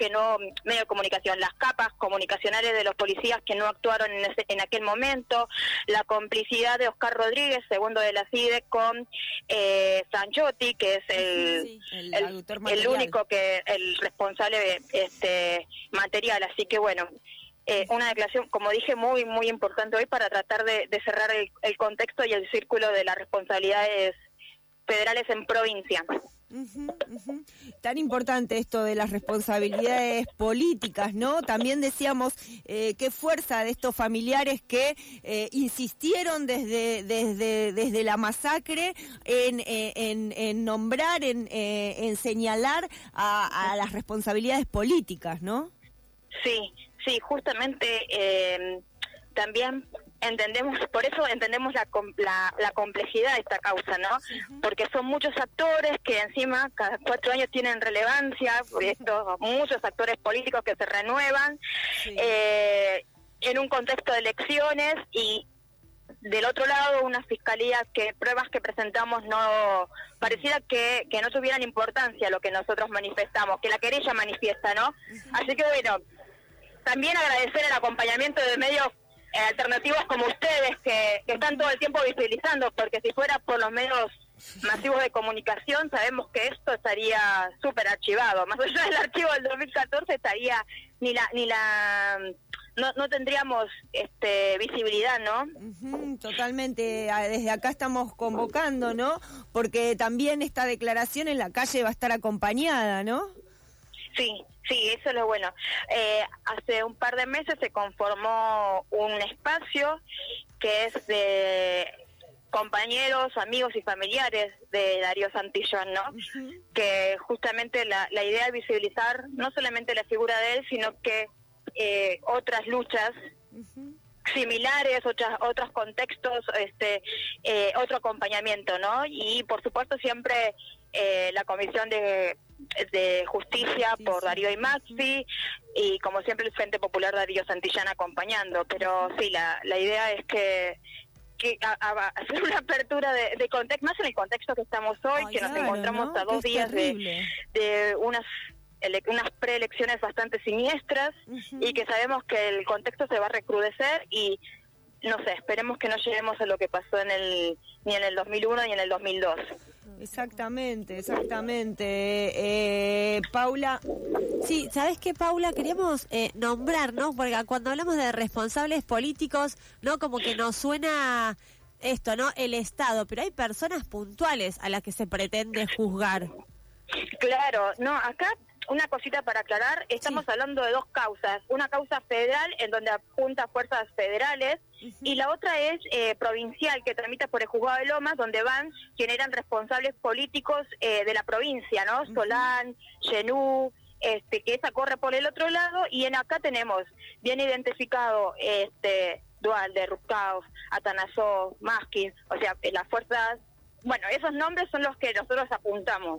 las capas comunicacionales de los policías que no actuaron en aquel momento, la complicidad de Oscar Rodríguez, segundo de la CIDE, con Sanchotti, que es el único el responsable material. Así que bueno, una declaración, como dije, muy muy importante hoy para tratar de cerrar el contexto y el círculo de las responsabilidades federales en provincia. Tan importante esto de las responsabilidades políticas, ¿no? También decíamos qué fuerza de estos familiares que insistieron desde la masacre en nombrar, en señalar a las responsabilidades políticas, ¿no? Sí, justamente también entendemos, por eso entendemos la complejidad de esta causa, ¿no? Porque son muchos actores que encima cada 4 años tienen relevancia, estos muchos actores políticos que se renuevan en un contexto de elecciones, y del otro lado una fiscalía que pruebas que presentamos no pareciera que no tuvieran importancia lo que nosotros manifestamos, que la querella manifiesta, ¿no? Así que bueno, también agradecer el acompañamiento de medios alternativos como ustedes que están todo el tiempo visibilizando, porque si fuera por los medios masivos de comunicación sabemos que esto estaría súper archivado. Más allá del archivo del 2014 estaría no tendríamos visibilidad, ¿no? Totalmente. Desde acá estamos convocando, ¿no? Porque también esta declaración en la calle va a estar acompañada, ¿no? Sí, eso es lo bueno. Hace un par de meses se conformó un espacio que es de compañeros, amigos y familiares de Darío Santillán, ¿no? Que justamente la idea es visibilizar no solamente la figura de él, sino que otras luchas similares, otros contextos, otro acompañamiento, ¿no? Y por supuesto siempre la Comisión de Justicia por Darío y Maxi, y como siempre el Frente Popular Darío Santillán acompañando. Pero sí, la idea es que hacer una apertura de contexto, más en el contexto que estamos hoy, que nos encontramos, ¿no?, a 2 días de unas preelecciones bastante siniestras, y que sabemos que el contexto se va a recrudecer, y no sé, esperemos que no lleguemos a lo que pasó ni en el 2001 ni en el 2002. Exactamente. Paula. Sí, ¿sabes qué, Paula? Queríamos nombrar, ¿no? Porque cuando hablamos de responsables políticos, ¿no? Como que nos suena esto, ¿no? El Estado, pero hay personas puntuales a las que se pretende juzgar. Claro, no, acá una cosita para aclarar, estamos hablando de 2 causas, una causa federal en donde apunta a fuerzas federales, y la otra es provincial, que tramita por el Juzgado de Lomas, donde van quienes eran responsables políticos de la provincia, ¿no? Solán, Genú, que esa corre por el otro lado, y en acá tenemos bien identificado Dualde, Rupkov, Atanasov, Maskin, o sea, las fuerzas. Bueno, esos nombres son los que nosotros apuntamos.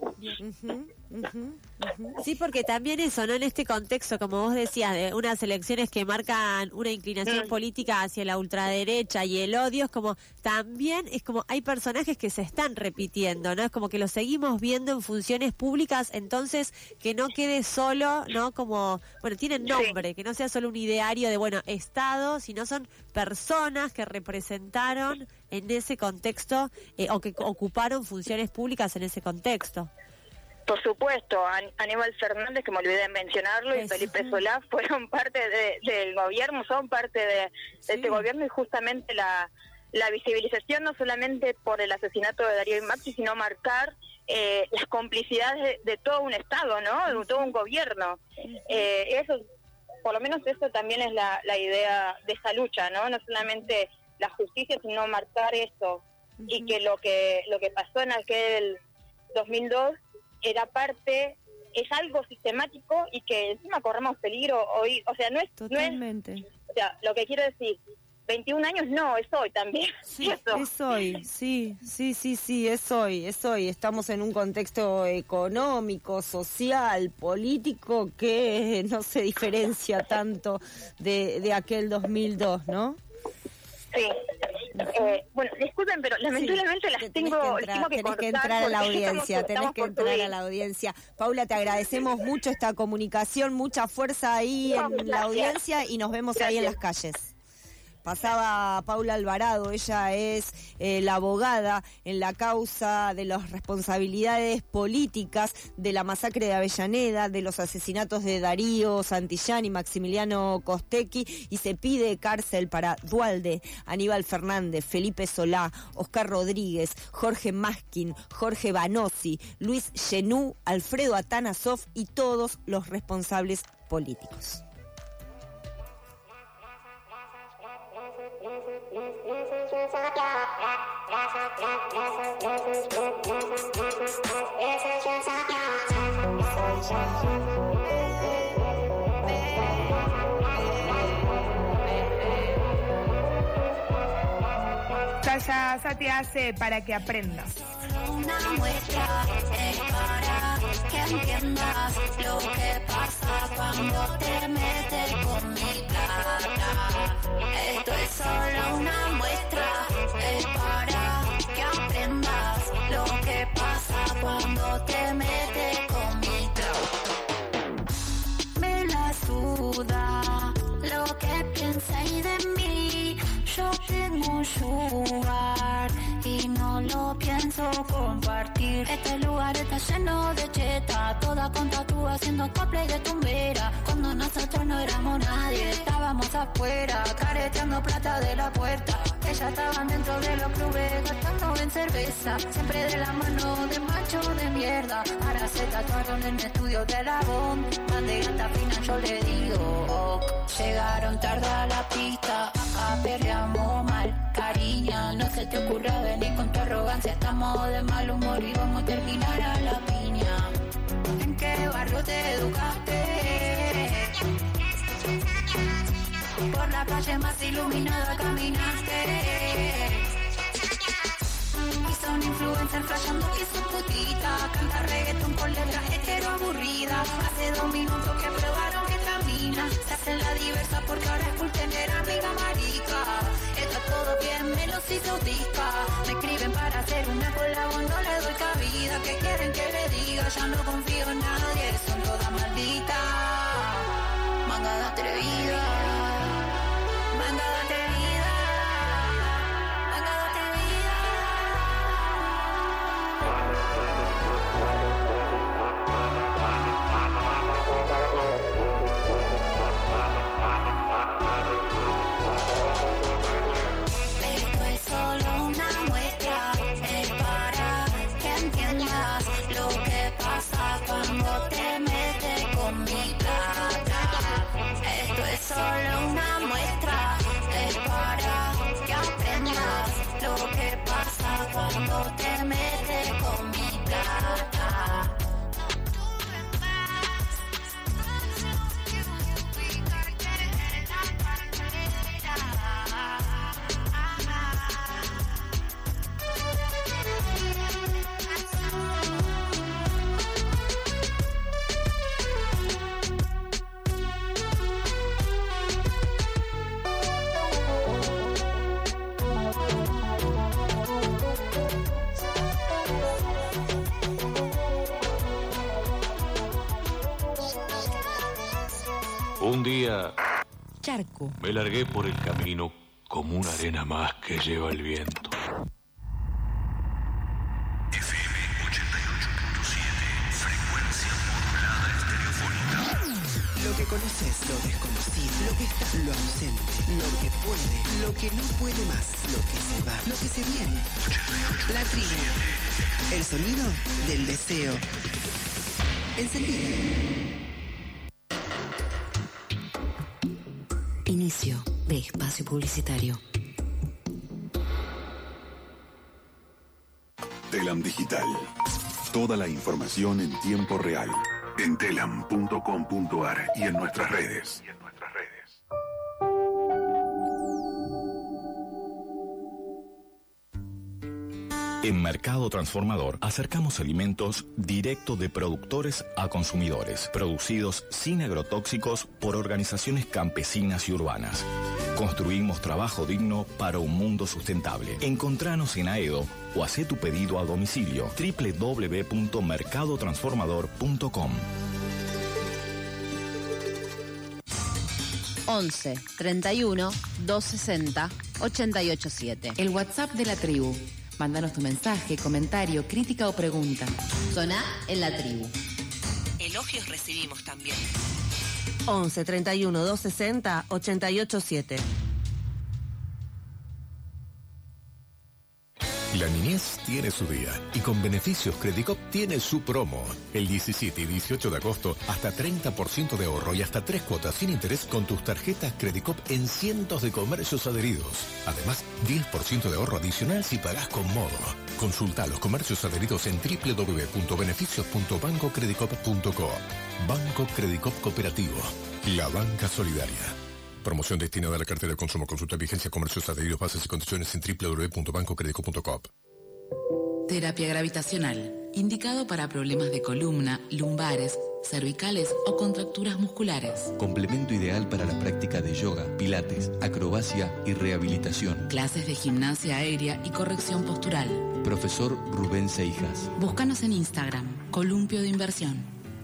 Sí, porque también eso, ¿no? En este contexto, como vos decías, de unas elecciones que marcan una inclinación política hacia la ultraderecha y el odio, es como, también es como, hay personajes que se están repitiendo, ¿no? Es como que los seguimos viendo en funciones públicas, entonces que no quede solo, ¿no? Como, bueno, tienen nombre, que no sea solo un ideario de, bueno, Estado, sino son personas que representaron en ese contexto o que ocuparon funciones públicas en ese contexto. Por supuesto, Aníbal Fernández, que me olvidé de mencionarlo, y Felipe Solá fueron parte del gobierno, son parte de este gobierno, y justamente la visibilización no solamente por el asesinato de Darío y Maxi, sino marcar las complicidades de todo un Estado, ¿no? De todo un gobierno. Eso, por lo menos eso también es la idea de esa lucha, ¿no? No solamente la justicia, sino marcar eso, y que lo que pasó en aquel 2002 era parte, es algo sistemático, y que encima corremos peligro hoy, o sea, no es, o sea, lo que quiero decir, 21 años no, es hoy también. Sí, es hoy, sí, es hoy. Estamos en un contexto económico, social, político, que no se diferencia tanto de aquel 2002, ¿no? Sí. Bueno, disculpen, pero lamentablemente las tengo que cortar. Tenés que entrar a la audiencia. Paula, te agradecemos mucho esta comunicación, mucha fuerza ahí en la audiencia, y nos vemos ahí en las calles. Pasaba Paula Alvarado, ella es la abogada en la causa de las responsabilidades políticas de la masacre de Avellaneda, de los asesinatos de Darío Santillán y Maximiliano Costecchi, y se pide cárcel para Dualde, Aníbal Fernández, Felipe Solá, Oscar Rodríguez, Jorge Maskin, Jorge Banossi, Luis Genú, Alfredo Atanasov y todos los responsables políticos. Vaya, Sati hace para que aprendas. Una muestra es para que entiendas lo que pasa cuando te metes con mi plata. Esto es solo una muestra, es para que aprendas lo que pasa cuando te metes con mi plata. Me la suda lo que pensáis de mí. Yo tengo un lugar y no lo pienso compartir. Este lugar está lleno de cheta, toda con tatú haciendo cosplay de tumbera. Cuando nosotros no éramos nadie, estábamos afuera, careteando plata de la puerta. Ellas estaban dentro de los clubes, gastando en cerveza, siempre de la mano de macho de mierda. Ahora se tatuaron en estudio de la BOM, mande gata fina, yo le digo. Llegaron tarde a la pista, acá perreamos mal. Cariña, no se te ocurra venir con tu arrogancia, estamos de mal humor y vamos a terminar a la piña. ¿En qué barrio te educaste? Por la calle más iluminada caminaste. Y son influencers flasheando que son putitas. Canta reggaetón con letras hetero aburrida. Hace 2 minutos que probaron vitamina. Se hacen la diversa porque ahora es cool tener amiga marica. Está todo bien, me los hizo disca. Me escriben para hacer una colabo, no le doy cabida. ¿Qué quieren que le diga? Ya no confío en nadie, son todas malditas. Manga de atrevida. Manga de atrevida. Manga de atrevida. Esto es solo una muestra, es para que entiendas lo que pasa cuando te metes con mi plata. Esto es solo una muestra, es para que aprendas lo que pasa cuando te metes con mi plata. Un día Charco. me largué por el camino como una arena más que lleva el viento. FM 88.7, frecuencia modulada estereofónica. Lo que conoces, lo desconocido, lo que está, lo ausente, lo que puede, lo que no puede más, lo que se va, lo que se viene. La tribu. El sonido del deseo. Encendido. Inicio de espacio publicitario. Telam Digital. Toda la información en tiempo real. En telam.com.ar y en nuestras redes. En Mercado Transformador acercamos alimentos directo de productores a consumidores, producidos sin agrotóxicos por organizaciones campesinas y urbanas. Construimos trabajo digno para un mundo sustentable. Encontranos en Aedo o hacé tu pedido a domicilio www.mercadotransformador.com. 11 31 260 887. El WhatsApp de la tribu. Mándanos tu mensaje, comentario, crítica o pregunta. Soná en la tribu. Elogios recibimos también. 11 31 260 887. La niñez tiene su día y con beneficios Credicop tiene su promo. El 17 y 18 de agosto, hasta 30% de ahorro y hasta 3 cuotas sin interés con tus tarjetas Credicop en cientos de comercios adheridos. Además, 10% de ahorro adicional si pagás con modo. Consulta los comercios adheridos en www.beneficios.bancocredicop.co. Banco Credicop Cooperativo. La banca solidaria. Promoción destinada a la cartera de consumo. Consulta vigencia, comercios, adheridos, bases y condiciones en www.bancocredico.com. Terapia gravitacional. Indicado para problemas de columna, lumbares, cervicales o contracturas musculares. Complemento ideal para la práctica de yoga, pilates, acrobacia y rehabilitación. Clases de gimnasia aérea y corrección postural. Profesor Rubén Seijas. Búscanos en Instagram. Columpio de Inversión.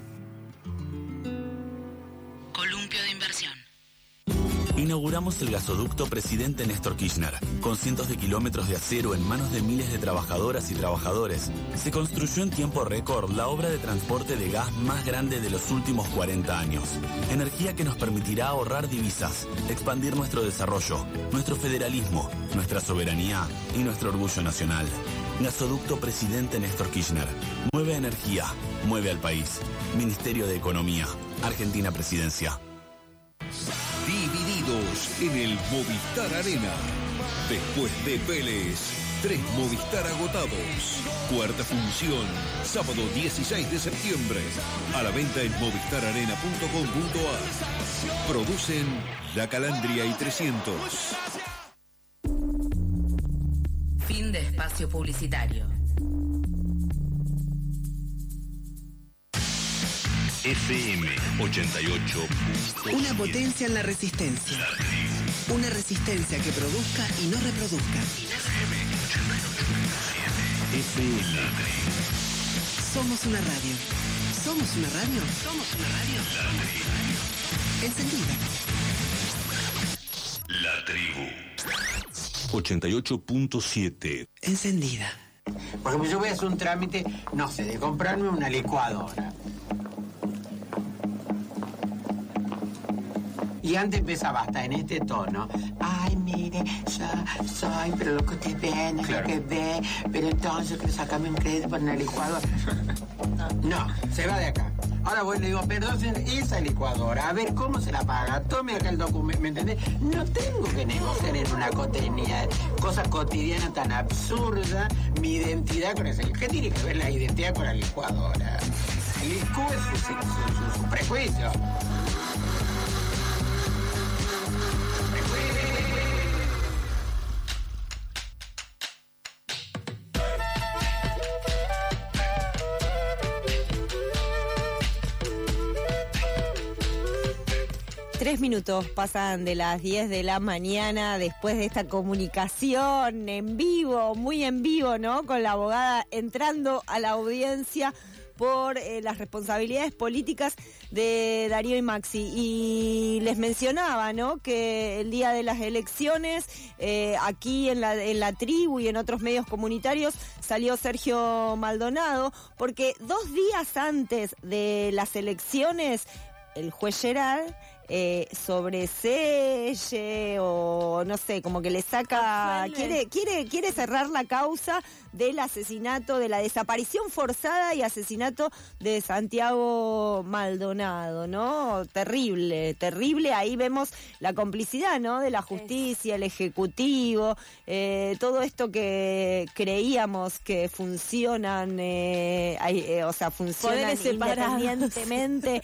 Columpio de Inversión. Inauguramos el gasoducto Presidente Néstor Kirchner. Con cientos de kilómetros de acero en manos de miles de trabajadoras y trabajadores, se construyó en tiempo récord la obra de transporte de gas más grande de los últimos 40 años. Energía que nos permitirá ahorrar divisas, expandir nuestro desarrollo, nuestro federalismo, nuestra soberanía y nuestro orgullo nacional. Gasoducto Presidente Néstor Kirchner. Mueve energía, mueve al país. Ministerio de Economía, Argentina Presidencia. Divididos en el Movistar Arena. Después de Vélez, 3 Movistar agotados. Cuarta función, sábado 16 de septiembre. A la venta en movistararena.com.ar. Producen La Calandria y 300. Fin de espacio publicitario. FM 88. Una potencia en la resistencia. Una resistencia que produzca y no reproduzca. FM. Somos una radio. ¿Somos una radio? Somos una radio. Encendida. La tribu. 88.7. Encendida. Por ejemplo, yo voy a hacer un trámite, no sé, de comprarme una licuadora. Y antes empezaba hasta en este tono. Ay, mire, yo soy, pero lo que usted ve, no claro. Lo que ve, pero entonces yo quiero sacarme un crédito para una licuadora. No, se va de acá. Ahora voy y le digo, perdón, esa licuadora, a ver cómo se la paga, tome acá el documento, ¿me entendés? No tengo que negociar en una cosa cotidiana tan absurda, mi identidad con ese. ¿Qué tiene que ver la identidad con la licuadora? El IQ es su prejuicio. Tres minutos pasan de las 10 de la mañana después de esta comunicación en vivo, muy en vivo, ¿no? Con la abogada entrando a la audiencia por las responsabilidades políticas de Darío y Maxi. Y les mencionaba, ¿no?, que el día de las elecciones, aquí en la tribu y en otros medios comunitarios, salió Sergio Maldonado, porque 2 días antes de las elecciones, el juez Gerald sobreselle o no sé, como que le saca, quiere cerrar la causa del asesinato, de la desaparición forzada y asesinato de Santiago Maldonado, ¿no? Terrible, terrible. Ahí vemos la complicidad, ¿no?, de la justicia, el ejecutivo, todo esto que creíamos que funcionan, funcionan independientemente,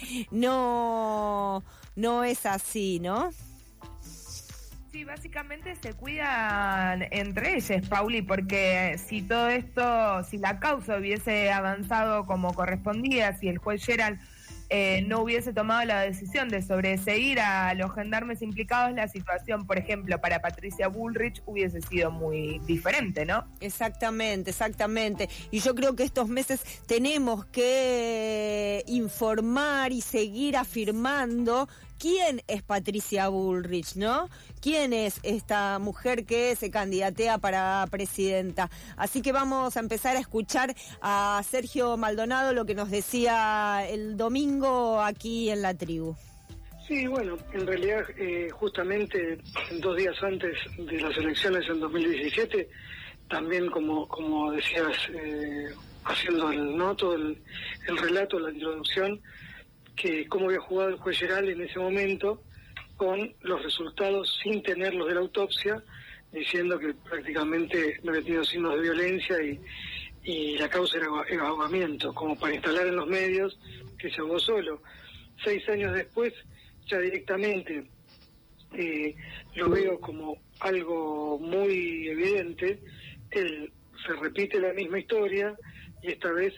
no es así, ¿no? Sí, básicamente se cuidan entre ellos, Pauli, porque si todo esto, si la causa hubiese avanzado como correspondía, si el juez Gerald no hubiese tomado la decisión de sobreseír a los gendarmes implicados, la situación, por ejemplo, para Patricia Bullrich hubiese sido muy diferente, ¿no? Exactamente, exactamente. Y yo creo que estos meses tenemos que informar y seguir afirmando quién es Patricia Bullrich, ¿no? ¿Quién es esta mujer que se candidatea para presidenta? Así que vamos a empezar a escuchar a Sergio Maldonado lo que nos decía el domingo aquí en la tribu. Sí, bueno, en realidad justamente 2 días antes de las elecciones en 2017, también como decías, haciendo todo el relato, la introducción, que cómo había jugado el juez Gerald en ese momento con los resultados sin tenerlos de la autopsia, diciendo que prácticamente no había tenido signos de violencia y la causa era ahogamiento, como para instalar en los medios que se ahogó solo. 6 años después, ya directamente lo veo como algo muy evidente. Él se repite la misma historia y esta vez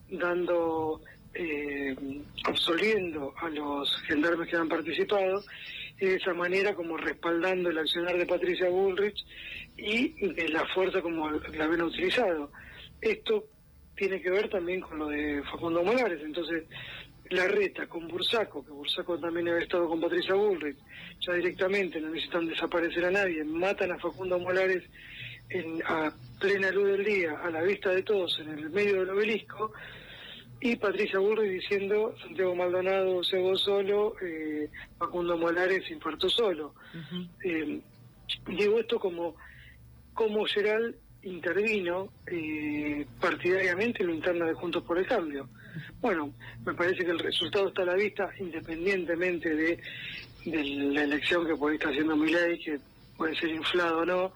absolviendo a los gendarmes que han participado, y de esa manera como respaldando el accionar de Patricia Bullrich y de la fuerza como la habían utilizado. Esto tiene que ver también con lo de Facundo Molares. Entonces, Larreta con Bursaco, que Bursaco también había estado con Patricia Bullrich, ya directamente no necesitan desaparecer a nadie, matan a Facundo Molares a plena luz del día, a la vista de todos, en el medio del obelisco, y Patricia Bullrich diciendo: Santiago Maldonado cegó solo, Facundo Molares infartó solo. Digo esto como Geral intervino partidariamente en la interna de Juntos por el Cambio. Bueno, me parece que el resultado está a la vista, independientemente de la elección que puede estar haciendo Milei, que puede ser inflado o no.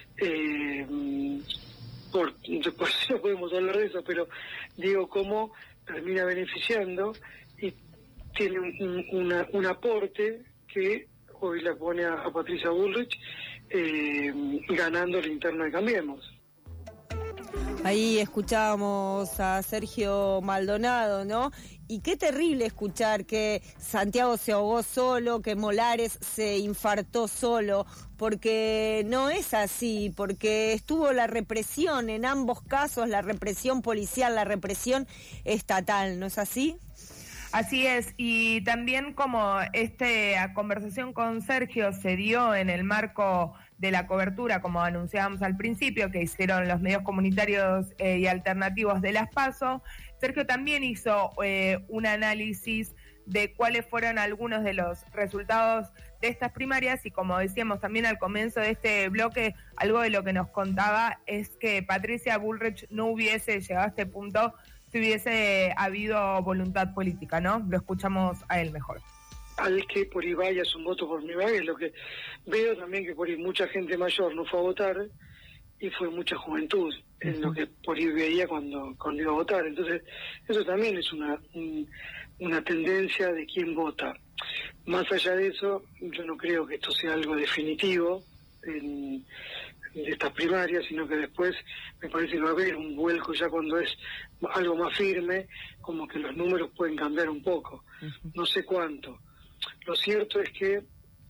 Después no podemos hablar de eso, pero digo cómo termina beneficiando y tiene un aporte que hoy la pone a Patricia Bullrich ganando la interna de Cambiemos. Ahí escuchábamos a Sergio Maldonado, ¿no? Y qué terrible escuchar que Santiago se ahogó solo, que Molares se infartó solo, porque no es así, porque estuvo la represión en ambos casos, la represión policial, la represión estatal, ¿no es así? Así es, y también como esta conversación con Sergio se dio en el marco de la cobertura, como anunciábamos al principio, que hicieron los medios comunitarios y alternativos de las PASO, Sergio también hizo un análisis de cuáles fueron algunos de los resultados de estas primarias, y como decíamos también al comienzo de este bloque, algo de lo que nos contaba es que Patricia Bullrich no hubiese llegado a este punto si hubiese habido voluntad política, ¿no? Lo escuchamos a él mejor. Al que por ahí vaya es un voto por mi vaya, es lo que veo también, que por ahí mucha gente mayor no fue a votar y fue mucha juventud en lo que por ahí veía cuando iba a votar. Entonces, eso también es una tendencia de quién vota. Más allá de eso, yo no creo que esto sea algo definitivo en estas primarias, sino que después me parece que va a haber un vuelco ya cuando es algo más firme, como que los números pueden cambiar un poco. No sé cuánto. Lo cierto es que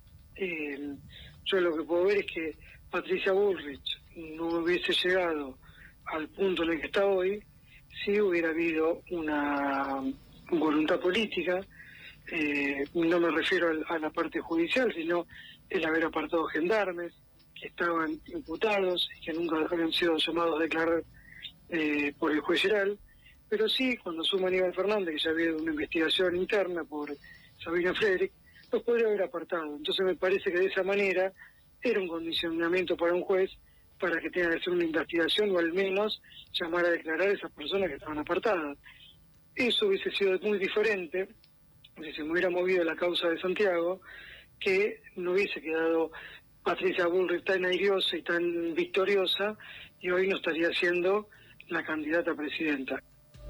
yo lo que puedo ver es que Patricia Bullrich no hubiese llegado al punto en el que está hoy si hubiera habido una voluntad política. No me refiero a la parte judicial, sino el haber apartado gendarmes que estaban imputados y que nunca habían sido llamados a declarar por el juez Geral, pero sí cuando suma Aníbal Fernández, que ya había una investigación interna por Sabina Frederick, los podría haber apartado. Entonces me parece que de esa manera era un condicionamiento para un juez para que tenga que hacer una investigación o al menos llamar a declarar a esas personas que estaban apartadas. Eso hubiese sido muy diferente si se me hubiera movido la causa de Santiago, que no hubiese quedado Patricia Bullrich tan airiosa y tan victoriosa y hoy no estaría siendo la candidata a presidenta.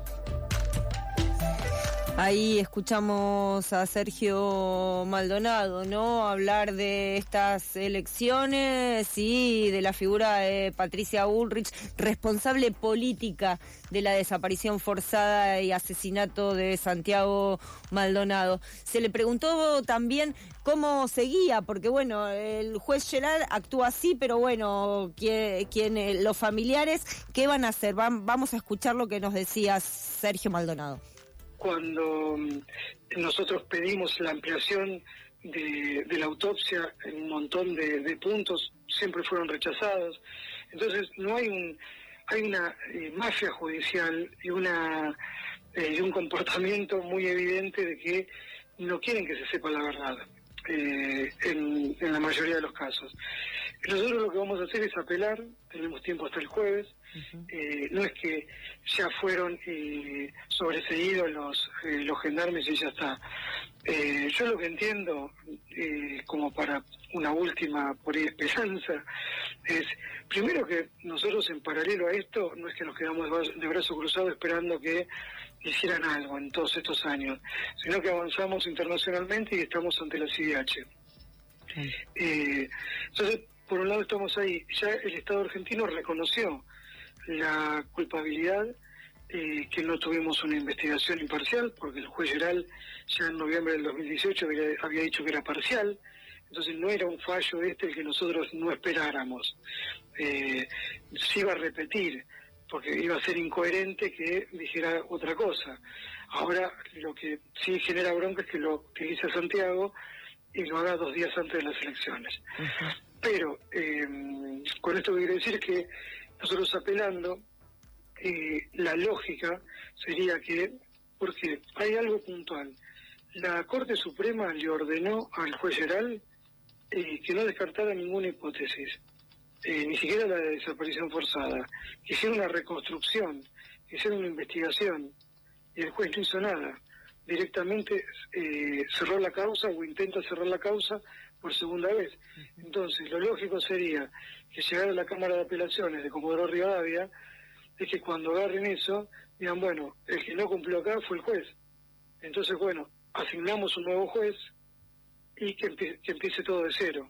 Ahí escuchamos a Sergio Maldonado, ¿no? Hablar de estas elecciones y de la figura de Patricia Bullrich, responsable política de la desaparición forzada y asesinato de Santiago Maldonado. Se le preguntó también cómo seguía, porque bueno, el juez Geral actúa así, pero bueno, los familiares, ¿qué van a hacer? Vamos a escuchar lo que nos decía Sergio Maldonado. Cuando nosotros pedimos la ampliación de la autopsia en un montón de puntos, siempre fueron rechazados. Entonces no hay una mafia judicial y un comportamiento muy evidente de que no quieren que se sepa la verdad en la mayoría de los casos. Nosotros lo que vamos a hacer es apelar, tenemos tiempo hasta el jueves. No es que ya fueron sobreseídos los gendarmes y ya está. Yo lo que entiendo, como para una última por ahí esperanza, es primero que nosotros en paralelo a esto no es que nos quedamos de brazos cruzados esperando que hicieran algo en todos estos años, sino que avanzamos internacionalmente y estamos ante la CIDH. Entonces, por un lado estamos ahí, ya el Estado argentino reconoció la culpabilidad, que no tuvimos una investigación imparcial, porque el juez Geral ya en noviembre del 2018 había dicho que era parcial, entonces no era un fallo el que nosotros no esperáramos. Se iba a repetir, porque iba a ser incoherente que dijera otra cosa. Ahora lo que sí genera bronca es que lo utilice Santiago y lo haga 2 días antes de las elecciones. Pero con esto quiero decir que nosotros apelando, la lógica sería que, porque hay algo puntual, la Corte Suprema le ordenó al juez Geral que no descartara ninguna hipótesis, ni siquiera la de desaparición forzada, que hiciera una reconstrucción, que hiciera una investigación, y el juez no hizo nada. Directamente cerró la causa o intenta cerrar la causa por segunda vez. Entonces, lo lógico sería que llegara a la Cámara de Apelaciones de Comodoro Rivadavia, es que cuando agarren eso, digan, bueno, el que no cumplió acá fue el juez. Entonces, bueno, asignamos un nuevo juez y que empiece todo de cero.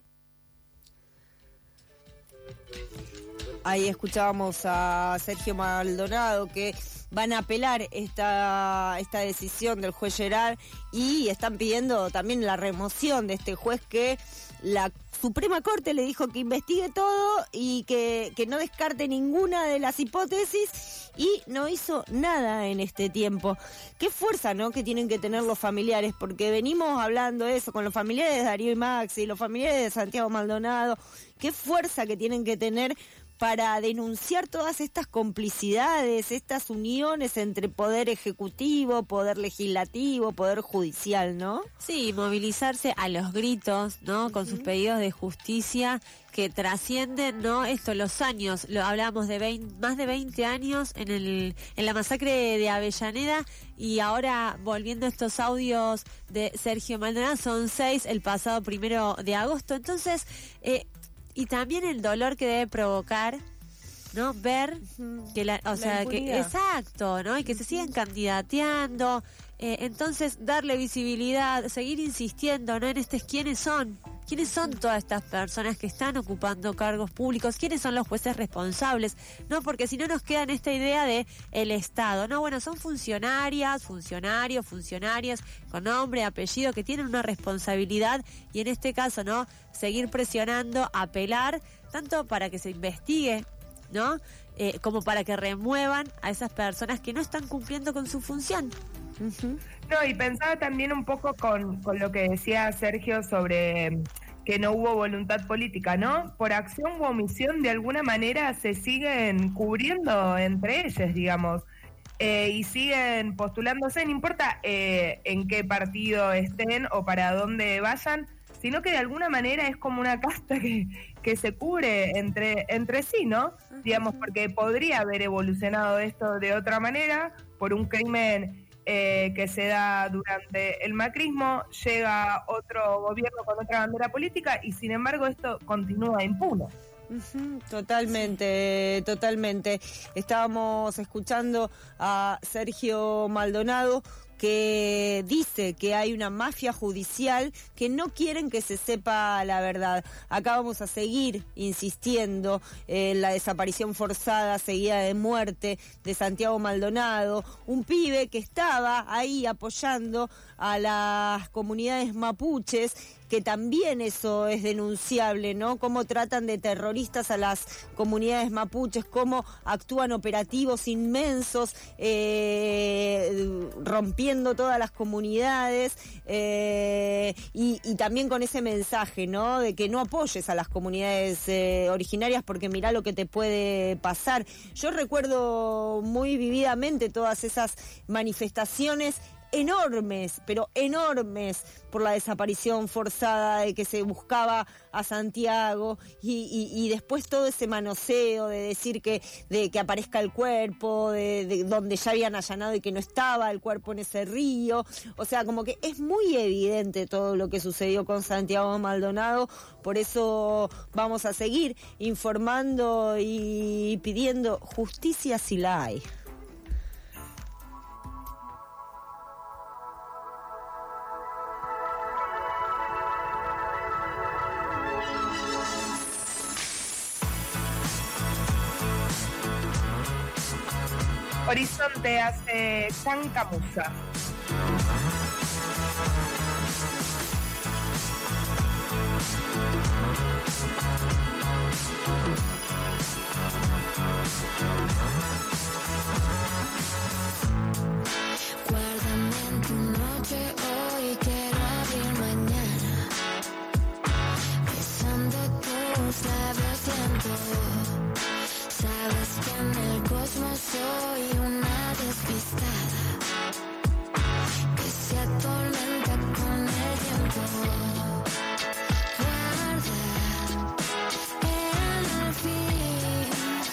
Ahí escuchábamos a Sergio Maldonado que van a apelar esta decisión del juez Gerard y están pidiendo también la remoción de este juez que la Suprema Corte le dijo que investigue todo y que no descarte ninguna de las hipótesis y no hizo nada en este tiempo. Qué fuerza, ¿no?, que tienen que tener los familiares, porque venimos hablando eso con los familiares de Darío y Maxi, los familiares de Santiago Maldonado, qué fuerza que tienen que tener para denunciar todas estas complicidades, estas uniones entre poder ejecutivo, poder legislativo, poder judicial, ¿no? Sí, movilizarse a los gritos, ¿no? Con sus pedidos de justicia que trascienden, ¿no? Los años, lo hablamos de más de 20 años en la masacre de Avellaneda, y ahora volviendo a estos audios de Sergio Maldonado, son 6 el pasado 1 de agosto. Entonces, y también el dolor que debe provocar, ¿no? Ver que exacto, ¿no? Y que se siguen candidateando. Entonces, darle visibilidad, seguir insistiendo, ¿no? En quiénes son todas estas personas que están ocupando cargos públicos, quiénes son los jueces responsables, ¿no? Porque si no nos queda en esta idea de el Estado, ¿no? Bueno, son funcionarios con nombre, apellido, que tienen una responsabilidad, y en este caso, ¿no? Seguir presionando, apelar, tanto para que se investigue, ¿no? Como para que remuevan a esas personas que no están cumpliendo con su función. No, y pensaba también un poco con lo que decía Sergio sobre que no hubo voluntad política, ¿no? Por acción u omisión, de alguna manera se siguen cubriendo entre ellos, digamos, y siguen postulándose, no importa en qué partido estén o para dónde vayan, sino que de alguna manera es como una casta que se cubre entre sí, ¿no? Digamos, porque podría haber evolucionado esto de otra manera por un crimen que se da durante el macrismo, llega otro gobierno con otra bandera política y sin embargo esto continúa impune. Totalmente. Estábamos escuchando a Sergio Maldonado, que dice que hay una mafia judicial que no quieren que se sepa la verdad. Acá vamos a seguir insistiendo en la desaparición forzada seguida de muerte de Santiago Maldonado, un pibe que estaba ahí apoyando a las comunidades mapuches, que también eso es denunciable, ¿no? Cómo tratan de terroristas a las comunidades mapuches, cómo actúan operativos inmensos, rompiendo todas las comunidades, y también con ese mensaje, ¿no? De que no apoyes a las comunidades originarias porque mirá lo que te puede pasar. Yo recuerdo muy vividamente todas esas manifestaciones enormes, pero enormes, por la desaparición forzada, de que se buscaba a Santiago y después todo ese manoseo de decir que aparezca el cuerpo de donde ya habían allanado y que no estaba el cuerpo en ese río. O sea, como que es muy evidente todo lo que sucedió con Santiago Maldonado. Por eso vamos a seguir informando y pidiendo justicia si la hay. Horizonte hace Cancamusa. Guárdame en tu noche hoy, quiero abrir mañana. Besando tus labios siento. Sabes que en el cosmos soy una despistada que se atormenta con el tiempo. Guarda en el fin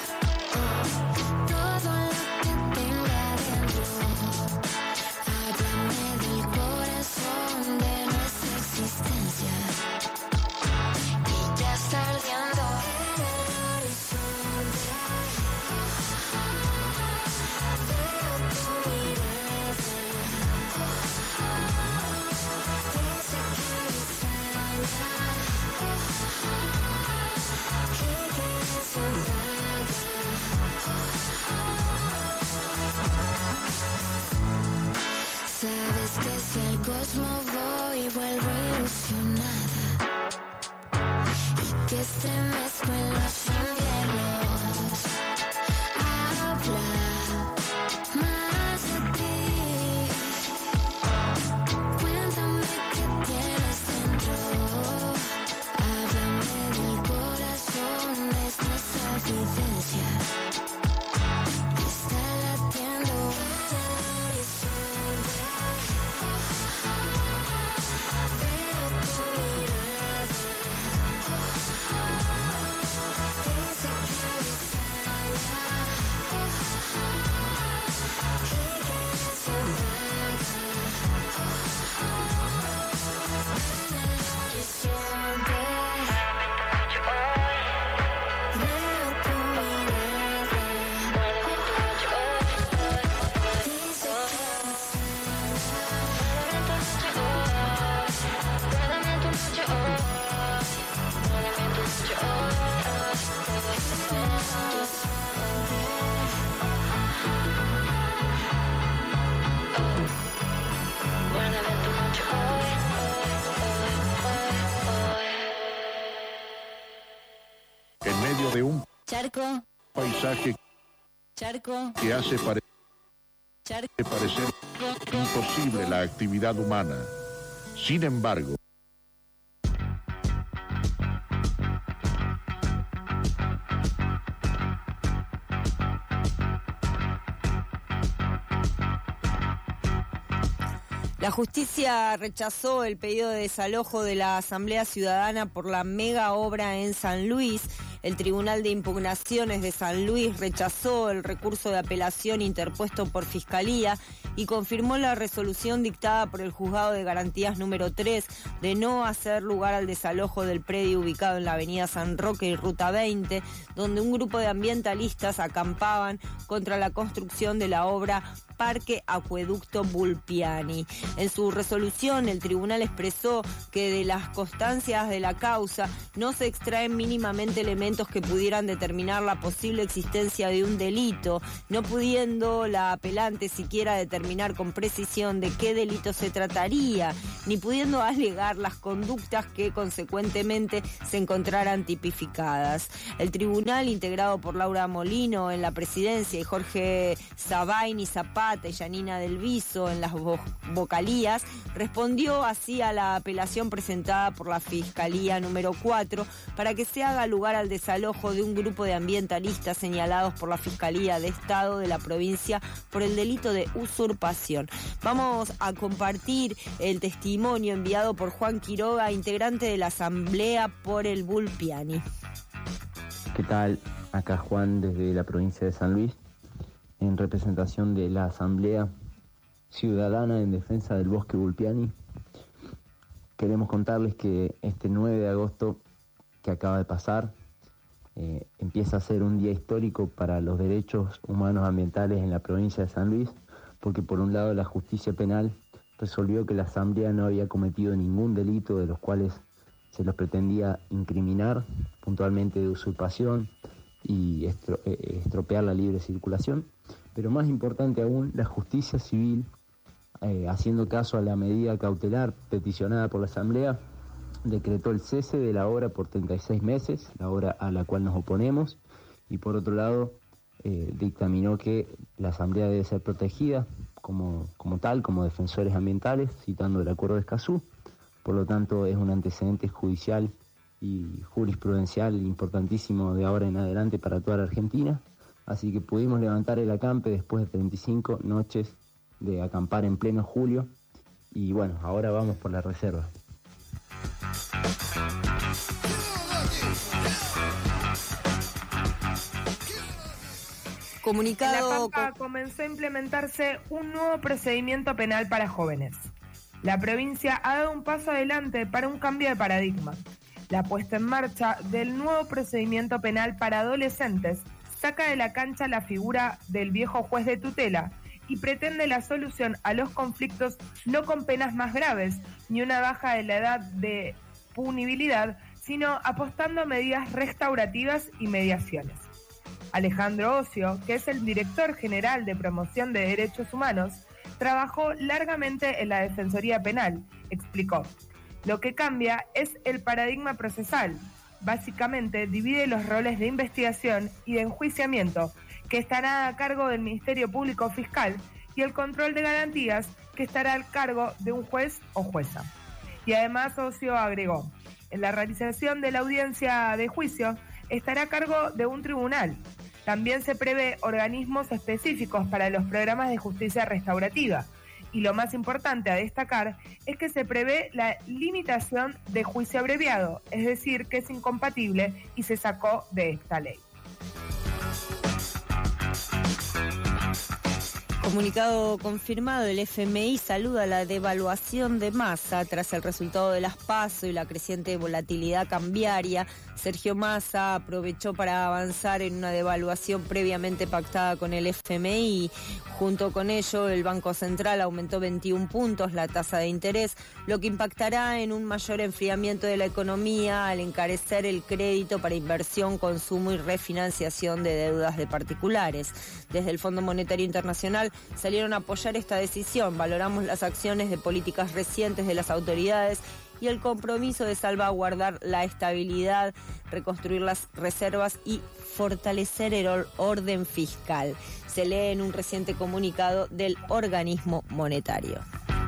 todo lo que tenga dentro. Háblame del corazón de nuestra existencia y ya está ardiendo en el horizonte. Veo tu mirada, dice que me extraña, que quieres sentada. Sabes que si al cosmos voy vuelvo ilusionada y que estremezco en los inviernos. Habla más de ti, cuéntame qué tienes dentro. Háblame del corazón, es nuestra evidencia. Está latiendo en el horizonte. Veo tu mirada, dice que me extraña, que quieres sentada en el horizonte. Veo tu mirada, dice que me En medio de un Charco, paisaje charco, que hace charco. parecer imposible la actividad humana. Sin embargo, La justicia rechazó el pedido de desalojo de la Asamblea Ciudadana por la mega obra en San Luis. El Tribunal de Impugnaciones de San Luis rechazó el recurso de apelación interpuesto por Fiscalía y confirmó la resolución dictada por el Juzgado de Garantías número 3 de no hacer lugar al desalojo del predio ubicado en la avenida San Roque y Ruta 20, donde un grupo de ambientalistas acampaban contra la construcción de la obra Parque Acueducto Bulpiani. En su resolución, el tribunal expresó que de las constancias de la causa no se extraen mínimamente elementos que pudieran determinar la posible existencia de un delito, no pudiendo la apelante siquiera determinar con precisión de qué delito se trataría, ni pudiendo alegar las conductas que consecuentemente se encontraran tipificadas. El tribunal, integrado por Laura Molino en la presidencia y Jorge Sabaini Zapata y Yanina Del Viso en las vocalías, respondió así a la apelación presentada por la Fiscalía número 4 para que se haga lugar al desalojo de un grupo de ambientalistas señalados por la Fiscalía de Estado de la provincia por el delito de usurpación. Vamos a compartir el testimonio enviado por Juan Quiroga, integrante de la Asamblea por el Bulpiani. ¿Qué tal? Acá Juan desde la provincia de San Luis, en representación de la Asamblea Ciudadana en Defensa del Bosque Bulpiani. Queremos contarles que este 9 de agosto que acaba de pasar empieza a ser un día histórico para los derechos humanos ambientales en la provincia de San Luis, porque por un lado la justicia penal resolvió que la Asamblea no había cometido ningún delito de los cuales se los pretendía incriminar, puntualmente de usurpación y estropear la libre circulación. Pero más importante aún, la justicia civil, haciendo caso a la medida cautelar peticionada por la Asamblea, decretó el cese de la obra por 36 meses, la obra a la cual nos oponemos, y por otro lado dictaminó que la Asamblea debe ser protegida como tal, como defensores ambientales, citando el Acuerdo de Escazú. Por lo tanto, es un antecedente judicial y jurisprudencial importantísimo de ahora en adelante para toda la Argentina. Así que pudimos levantar el acampe después de 35 noches de acampar en pleno julio. Y bueno, ahora vamos por la reserva. Comunicado. En La Pampa comenzó a implementarse un nuevo procedimiento penal para jóvenes. La provincia ha dado un paso adelante para un cambio de paradigma. La puesta en marcha del nuevo procedimiento penal para adolescentes saca de la cancha la figura del viejo juez de tutela y pretende la solución a los conflictos no con penas más graves ni una baja de la edad de punibilidad, sino apostando a medidas restaurativas y mediaciones. Alejandro Ocio, que es el director general de Promoción de Derechos Humanos, trabajó largamente en la Defensoría Penal. Explicó: lo que cambia es el paradigma procesal. Básicamente divide los roles de investigación y de enjuiciamiento, que estará a cargo del Ministerio Público Fiscal, y el control de garantías, que estará al cargo de un juez o jueza. Y además Ocio agregó: en la realización de la audiencia de juicio estará a cargo de un tribunal. También se prevé organismos específicos para los programas de justicia restaurativa. Y lo más importante a destacar es que se prevé la limitación de juicio abreviado, es decir, que es incompatible y se sacó de esta ley. Comunicado confirmado, el FMI saluda la devaluación de Massa tras el resultado de las PASO y la creciente volatilidad cambiaria. Sergio Massa aprovechó para avanzar en una devaluación previamente pactada con el FMI. Junto con ello, el Banco Central aumentó 21 puntos la tasa de interés, lo que impactará en un mayor enfriamiento de la economía al encarecer el crédito para inversión, consumo y refinanciación de deudas de particulares. Desde el Fondo Monetario Internacional salieron a apoyar esta decisión. Valoramos las acciones de políticas recientes de las autoridades y el compromiso de salvaguardar la estabilidad, reconstruir las reservas y fortalecer el orden fiscal. Se lee en un reciente comunicado del organismo monetario.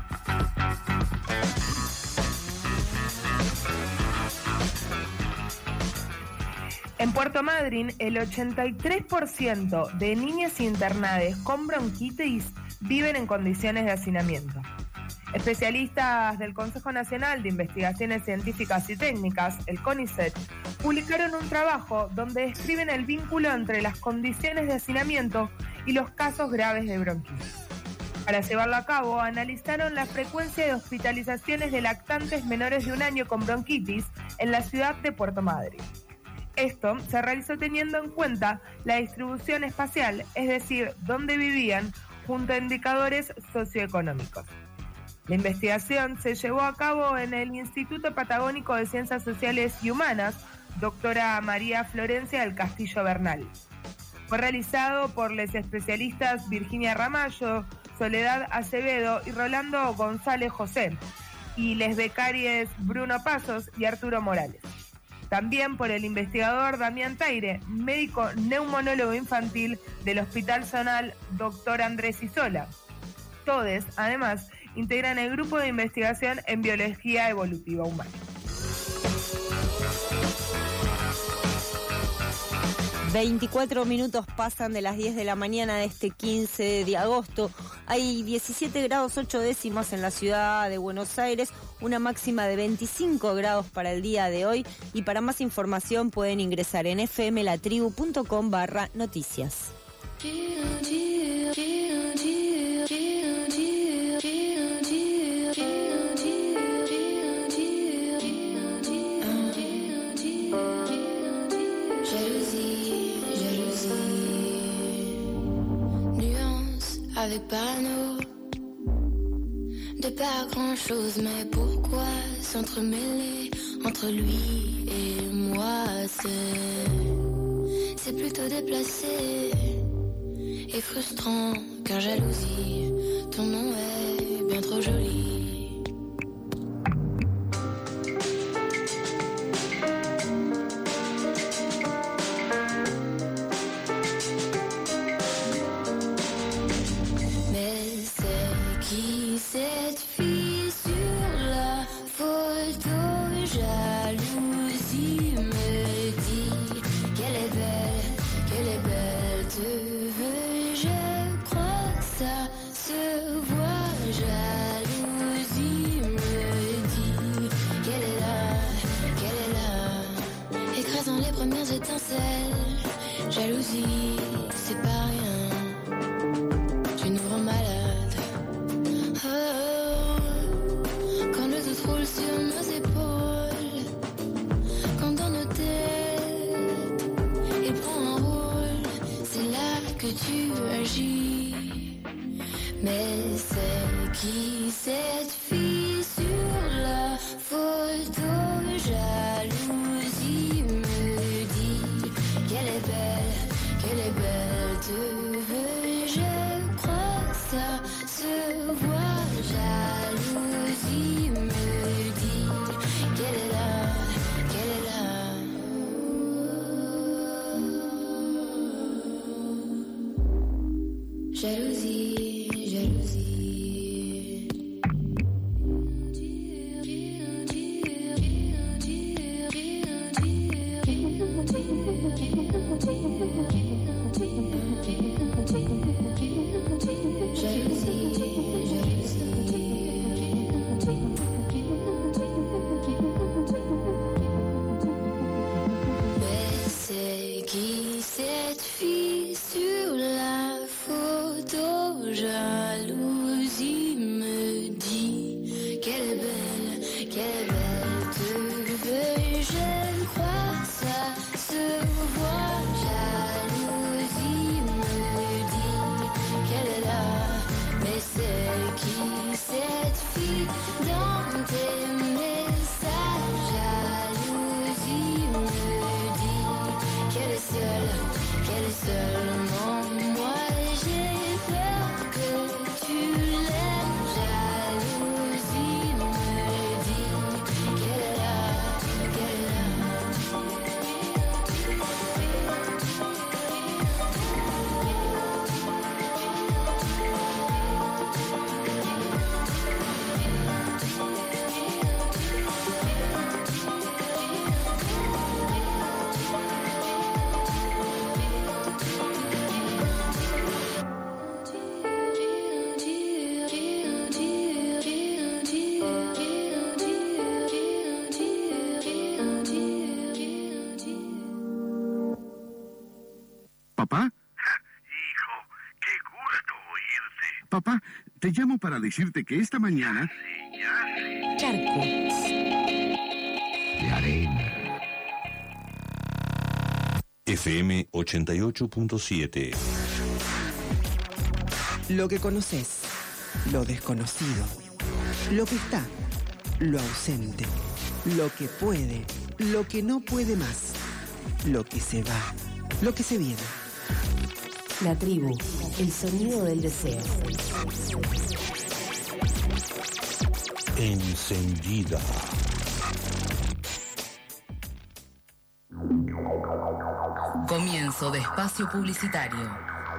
En Puerto Madryn, el 83% de niñas internadas con bronquitis viven en condiciones de hacinamiento. Especialistas del Consejo Nacional de Investigaciones Científicas y Técnicas, el CONICET, publicaron un trabajo donde describen el vínculo entre las condiciones de hacinamiento y los casos graves de bronquitis. Para llevarlo a cabo, analizaron la frecuencia de hospitalizaciones de lactantes menores de 1 año con bronquitis en la ciudad de Puerto Madryn. Esto se realizó teniendo en cuenta la distribución espacial, es decir, dónde vivían, junto a indicadores socioeconómicos. La investigación se llevó a cabo en el Instituto Patagónico de Ciencias Sociales y Humanas, doctora María Florencia del Castillo Bernal. Fue realizado por los especialistas Virginia Ramallo, Soledad Acevedo y Rolando González José, y les becarios Bruno Pasos y Arturo Morales. También por el investigador Damián Taire, médico neumonólogo infantil del Hospital Zonal Dr. Andrés Isola. Todos, además, integran el grupo de investigación en biología evolutiva humana. 24 minutos pasan de las 10 de la mañana de este 15 de agosto. Hay 17 grados 8 décimas en la ciudad de Buenos Aires, una máxima de 25 grados para el día de hoy. Y para más información pueden ingresar en fmlatribu.com/noticias. Avec panneau de pas grand-chose, mais pourquoi s'entremêler entre lui et moi? C'est plutôt déplacé. et frustrant, car jalousie, ton nom est bien trop joli. Mais c'est qui cette fille sur la photo? Jalousie me dit qu'elle est belle, te veux, je crois ça se voit. Jalousie me dit qu'elle est là, écrasant les premières étincelles. Jalousie, c'est pas rien, tu nous rends malade. Oh, quand le doute roule sur nos épaules, quand dans nos têtes il prend un rôle, c'est là que tu agis. Mais c'est qui cette fille sur la photo? Jalousie me dit qu'elle est belle, te veux, je crois ça se voit. Jalousie me dit qu'elle est là. Jalousie, jalousie. Mais c'est qui cette fille sur la photo? Jalousie me dit qu'elle est belle, te veux, je crois ça se voit. Jalousie me dit qu'elle est là, mais c'est qui cette fille dans tes messages? Jalousie me dit qu'elle est seulement moi. J'ai peur que tu l'aimes. Jalousie me dit qu'elle est là. ¿Papá? Hijo, qué gusto oírte. Papá, te llamo para decirte que esta mañana... Charco. De arena. FM 88.7. Lo que conoces, lo desconocido, lo que está, lo ausente, lo que puede, lo que no puede más, lo que se va, lo que se viene. La tribu, el sonido del deseo. Encendida. Comienzo de espacio publicitario.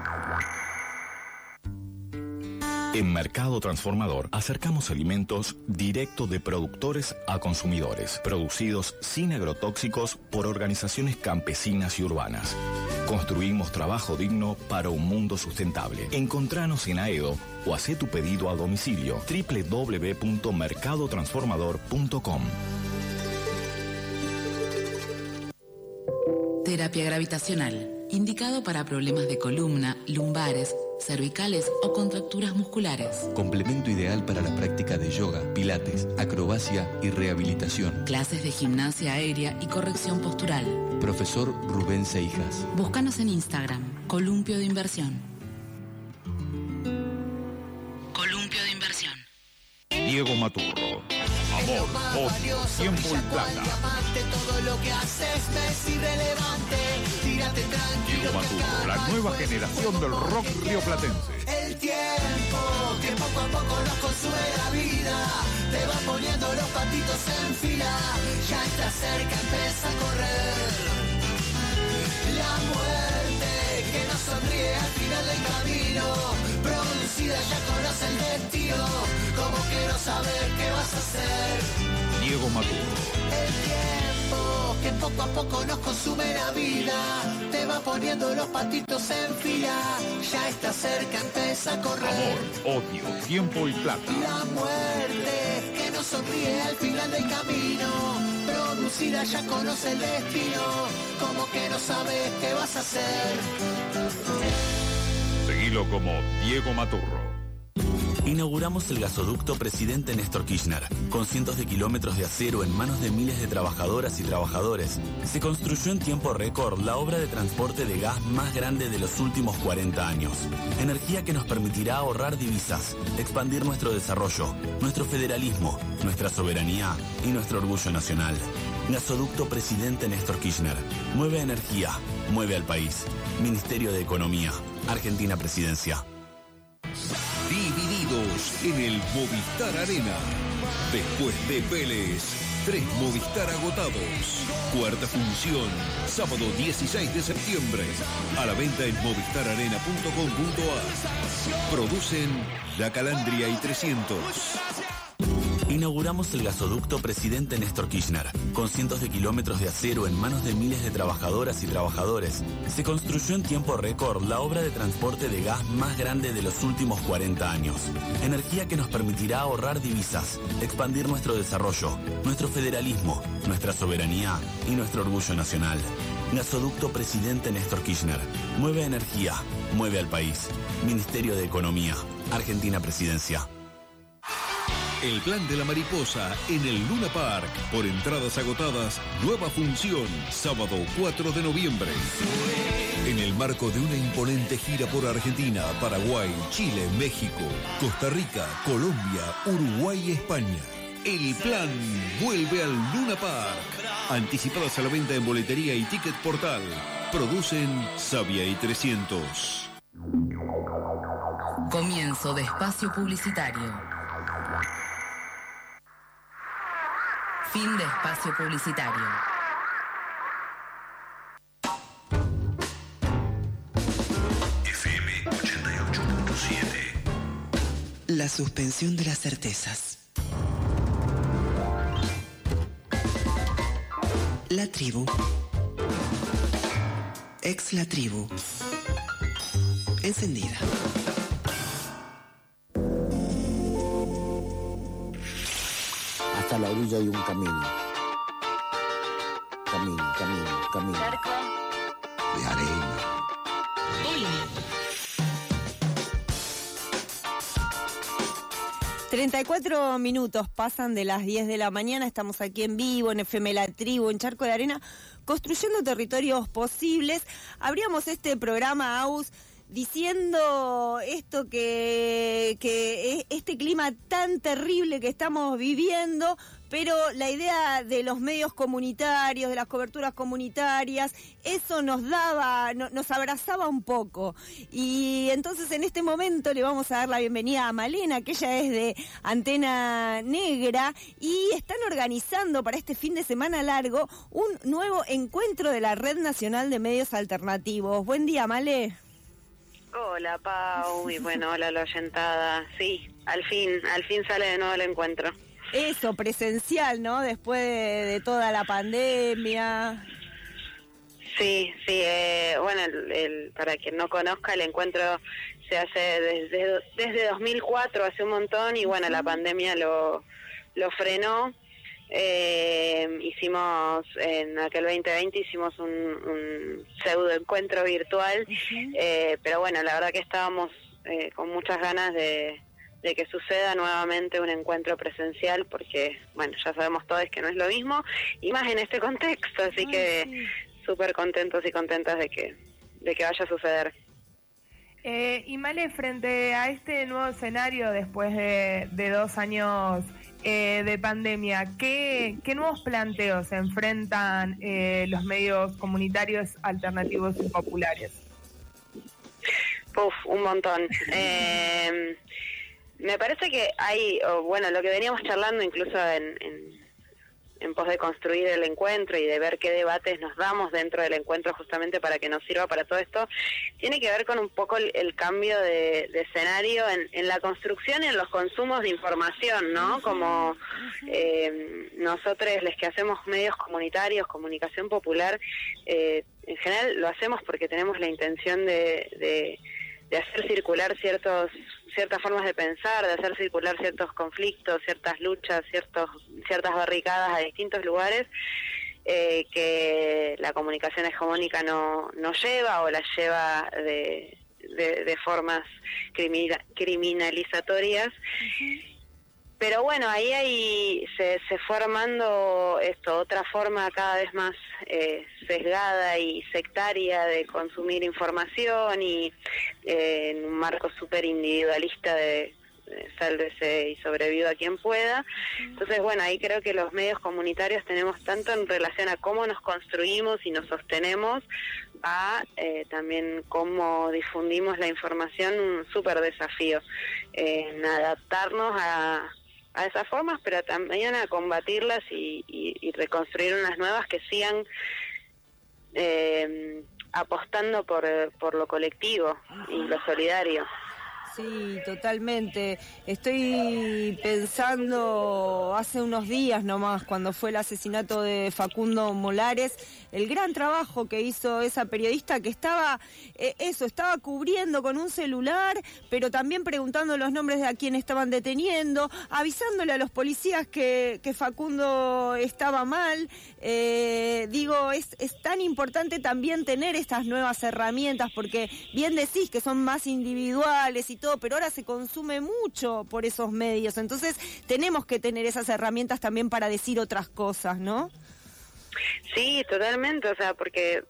En Mercado Transformador acercamos alimentos directo de productores a consumidores, producidos sin agrotóxicos por organizaciones campesinas y urbanas. Construimos trabajo digno para un mundo sustentable. Encontranos en Aedo o hacé tu pedido a domicilio www.mercadotransformador.com. Terapia gravitacional, indicado para problemas de columna, lumbares, cervicales o contracturas musculares. Complemento ideal para la práctica de yoga, pilates, acrobacia y rehabilitación. Clases de gimnasia aérea y corrección postural. Profesor Rubén Seijas. Búscanos en Instagram, Columpio de Inversión. Columpio de Inversión. Diego Maturro, Amor, odio, tiempo y plata. Todo lo que haces me es irrelevante. Tírate tranquilo. Diego Maturro, la nueva generación del rock rioplatense. El tiempo que poco a poco nos consume la vida te va poniendo los patitos en fila. Ya está cerca, empieza a correr. La muerte que nos sonríe al final del camino, producida ya conoce el destino. Como quiero saber qué vas a hacer. Diego Maturro. El tiempo que poco a poco nos consume la vida te va poniendo los patitos en fila. Ya está cerca, empieza a correr. Amor, odio, tiempo y plata. La muerte que nos sonríe al final del camino, producida ya conoce el destino. Como que no sabes qué vas a hacer. Seguilo como Diego Maturro. Inauguramos el gasoducto Presidente Néstor Kirchner. Con cientos de kilómetros de acero en manos de miles de trabajadoras y trabajadores, se construyó en tiempo récord la obra de transporte de gas más grande de los últimos 40 años. Energía que nos permitirá ahorrar divisas, expandir nuestro desarrollo, nuestro federalismo, nuestra soberanía y nuestro orgullo nacional. Gasoducto Presidente Néstor Kirchner. Mueve energía, mueve al país. Ministerio de Economía. Argentina Presidencia. Divididos en el Movistar Arena. Después de Vélez, 3 Movistar agotados. Cuarta función, sábado 16 de septiembre. A la venta en movistararena.com.ar. Producen La Calandria y 300. Inauguramos el gasoducto Presidente Néstor Kirchner. Con cientos de kilómetros de acero en manos de miles de trabajadoras y trabajadores, se construyó en tiempo récord la obra de transporte de gas más grande de los últimos 40 años. Energía que nos permitirá ahorrar divisas, expandir nuestro desarrollo, nuestro federalismo, nuestra soberanía y nuestro orgullo nacional. Gasoducto Presidente Néstor Kirchner. Mueve energía, mueve al país. Ministerio de Economía. Argentina Presidencia. El Plan de la Mariposa en el Luna Park. Por entradas agotadas, nueva función, sábado 4 de noviembre. En el marco de una imponente gira por Argentina, Paraguay, Chile, México, Costa Rica, Colombia, Uruguay y España. El Plan vuelve al Luna Park. Anticipadas a la venta en boletería y ticket portal. Producen Sabia y 300. Comienzo de espacio publicitario. Fin de espacio publicitario. FM 88.7. La suspensión de las certezas. La tribu. Ex la tribu. Encendida. Hasta la orilla hay un camino. Camino. De arena. 34 minutos pasan de las 10 de la mañana, estamos aquí en vivo, en FM La Tribu, en Charco de Arena, construyendo territorios posibles. Abríamos este programa, Aus, diciendo esto que este clima tan terrible que estamos viviendo, pero la idea de los medios comunitarios, de las coberturas comunitarias, eso nos abrazaba un poco. Y entonces en este momento le vamos a dar la bienvenida a Malena, que ella es de Antena Negra, y están organizando para este fin de semana largo un nuevo encuentro de la Red Nacional de Medios Alternativos. Buen día, Malé. Hola, Pau, y bueno, hola, la oyentada. Sí, al fin sale de nuevo el encuentro. Eso, presencial, ¿no? Después de toda la pandemia. Sí, bueno, para quien no conozca, el encuentro se hace desde 2004, hace un montón, y bueno, la pandemia lo frenó. Hicimos en aquel 2020 hicimos un pseudo encuentro virtual, pero bueno, la verdad que estábamos con muchas ganas de que suceda nuevamente un encuentro presencial, porque bueno, ya sabemos todos que no es lo mismo, y más en este contexto, así que súper contentos y contentas de que vaya a suceder. Y Male, frente a este nuevo escenario, después de 2 años de pandemia, ¿qué nuevos planteos se enfrentan los medios comunitarios, alternativos y populares? Un montón. Me parece que hay, bueno, lo que veníamos charlando incluso en pos de construir el encuentro y de ver qué debates nos damos dentro del encuentro justamente para que nos sirva para todo esto, tiene que ver con un poco el cambio de escenario en la construcción y en los consumos de información, ¿no? Como nosotros, los que hacemos medios comunitarios, comunicación popular, en general lo hacemos porque tenemos la intención de hacer circular ciertas formas de pensar, de hacer circular ciertos conflictos, ciertas luchas, ciertas barricadas a distintos lugares que la comunicación hegemónica no lleva o las lleva de formas criminalizatorias. Pero bueno, ahí se fue armando otra forma cada vez más sesgada y sectaria de consumir información y en un marco súper individualista de sálvese y sobreviva quien pueda. Entonces, bueno, ahí creo que los medios comunitarios tenemos tanto en relación a cómo nos construimos y nos sostenemos, a también cómo difundimos la información, un súper desafío en adaptarnos a esas formas, pero también a combatirlas y reconstruir unas nuevas que sigan apostando por lo colectivo y lo solidario. Sí, totalmente. Estoy pensando hace unos días nomás, cuando fue el asesinato de Facundo Molares, el gran trabajo que hizo esa periodista que estaba cubriendo con un celular, pero también preguntando los nombres de a quien estaban deteniendo, avisándole a los policías que Facundo estaba mal. Es tan importante también tener estas nuevas herramientas, porque bien decís que son más individuales y todo, pero ahora se consume mucho por esos medios, entonces tenemos que tener esas herramientas también para decir otras cosas, ¿no? Sí, totalmente, o sea, porque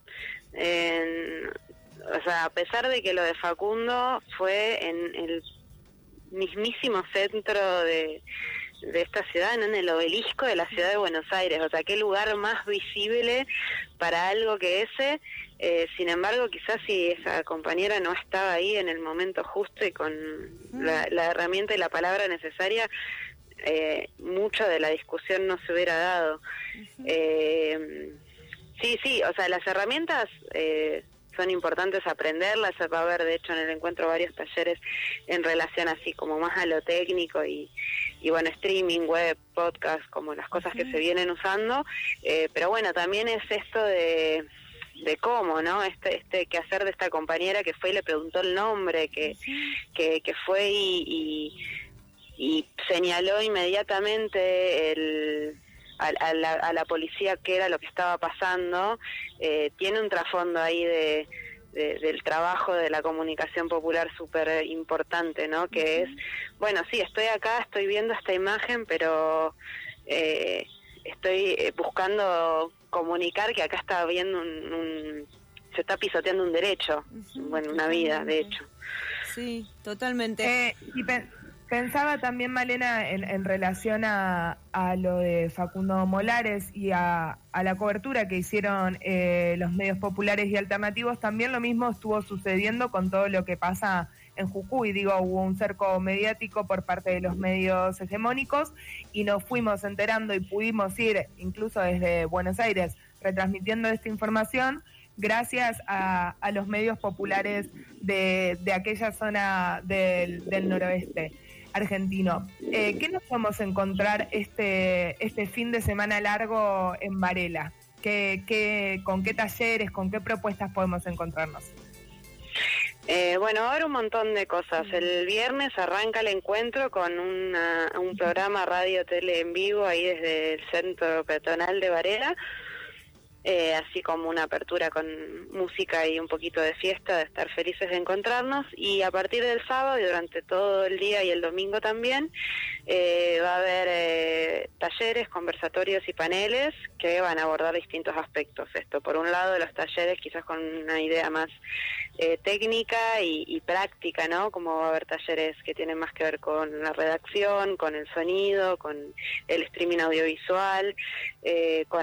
a pesar de que lo de Facundo fue en el mismísimo centro de esta ciudad, ¿no? En el obelisco de la ciudad de Buenos Aires, o sea, qué lugar más visible para algo que ese. Sin embargo, quizás si esa compañera no estaba ahí en el momento justo y con la herramienta y la palabra necesaria, mucho de la discusión no se hubiera dado. Sí, o sea, las herramientas son importantes aprenderlas. Va a haber, de hecho, en el encuentro varios talleres en relación así como más a lo técnico y bueno, streaming, web, podcast, como las cosas que se vienen usando, pero bueno, también es esto de cómo, ¿no? Este quehacer de esta compañera que fue y le preguntó el nombre, que fue y señaló inmediatamente a la policía qué era lo que estaba pasando. Tiene un trasfondo ahí del trabajo de la comunicación popular súper importante, ¿no? Que es, bueno, sí, estoy acá, estoy viendo esta imagen, pero estoy buscando comunicar que acá está habiendo se está pisoteando un derecho, bueno, una vida, de hecho. Sí, totalmente. Y pensaba también, Malena, en relación a lo de Facundo Molares y a la cobertura que hicieron los medios populares y alternativos. También lo mismo estuvo sucediendo con todo lo que pasa en Jujuy. Hubo un cerco mediático por parte de los medios hegemónicos y nos fuimos enterando y pudimos ir incluso desde Buenos Aires retransmitiendo esta información gracias a los medios populares de aquella zona del noroeste argentino. ¿Qué nos podemos encontrar este fin de semana largo en Varela? ¿Con qué talleres, con qué propuestas podemos encontrarnos? Bueno, va a haber un montón de cosas. El viernes arranca el encuentro con un programa radio tele en vivo ahí desde el centro peatonal de Varela. así como una apertura con música y un poquito de fiesta, de estar felices de encontrarnos. Y a partir del sábado y durante todo el día y el domingo también va a haber talleres, conversatorios y paneles que van a abordar distintos aspectos. Esto, por un lado, los talleres quizás con una idea más técnica y práctica, ¿no? Como va a haber talleres que tienen más que ver con la redacción, con el sonido, con el streaming audiovisual, con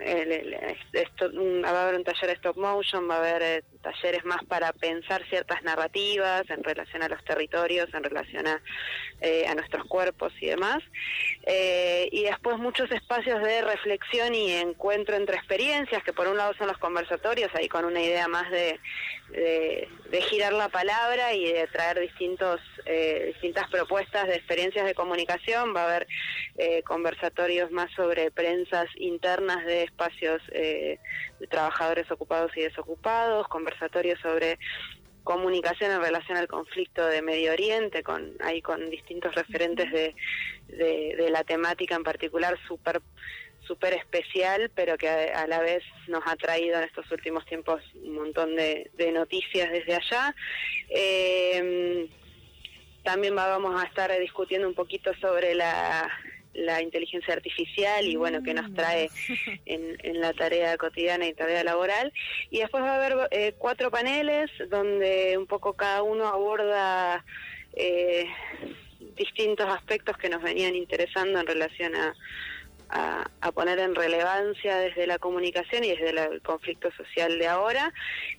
va a haber un taller de stop motion, va a haber talleres más para pensar ciertas narrativas en relación a los territorios, en relación a nuestros cuerpos y demás. Y después muchos espacios de reflexión y encuentro entre experiencias, que por un lado son los conversatorios, ahí con una idea más de girar la palabra y de traer distintas propuestas de experiencias de comunicación. Va a haber conversatorios más sobre prensas internas de espacios de trabajadores ocupados y desocupados, conversatorios sobre comunicación en relación al conflicto de Medio Oriente, con distintos referentes de la temática en particular, súper especial, pero que a la vez nos ha traído en estos últimos tiempos un montón de noticias desde allá. También vamos a estar discutiendo un poquito sobre la inteligencia artificial y bueno, que nos trae en la tarea cotidiana y tarea laboral. Y después va a haber 4 paneles donde un poco cada uno aborda distintos aspectos que nos venían interesando en relación a poner en relevancia desde la comunicación y desde el conflicto social de ahora.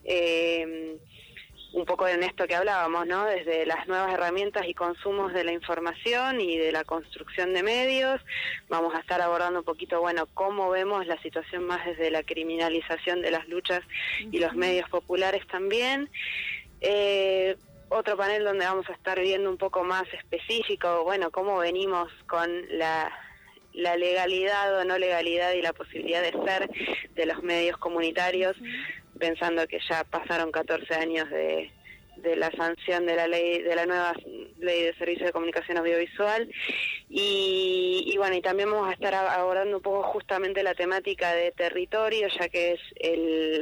Un poco en esto que hablábamos, ¿no? Desde las nuevas herramientas y consumos de la información y de la construcción de medios. Vamos a estar abordando un poquito, bueno, cómo vemos la situación más desde la criminalización de las luchas y los medios populares también. Otro panel donde vamos a estar viendo un poco más específico, bueno, cómo venimos con la legalidad o no legalidad y la posibilidad de ser de los medios comunitarios, pensando que ya pasaron 14 años de la sanción de la nueva ley de servicios de comunicación audiovisual y bueno, y también vamos a estar abordando un poco justamente la temática de territorio, ya que es el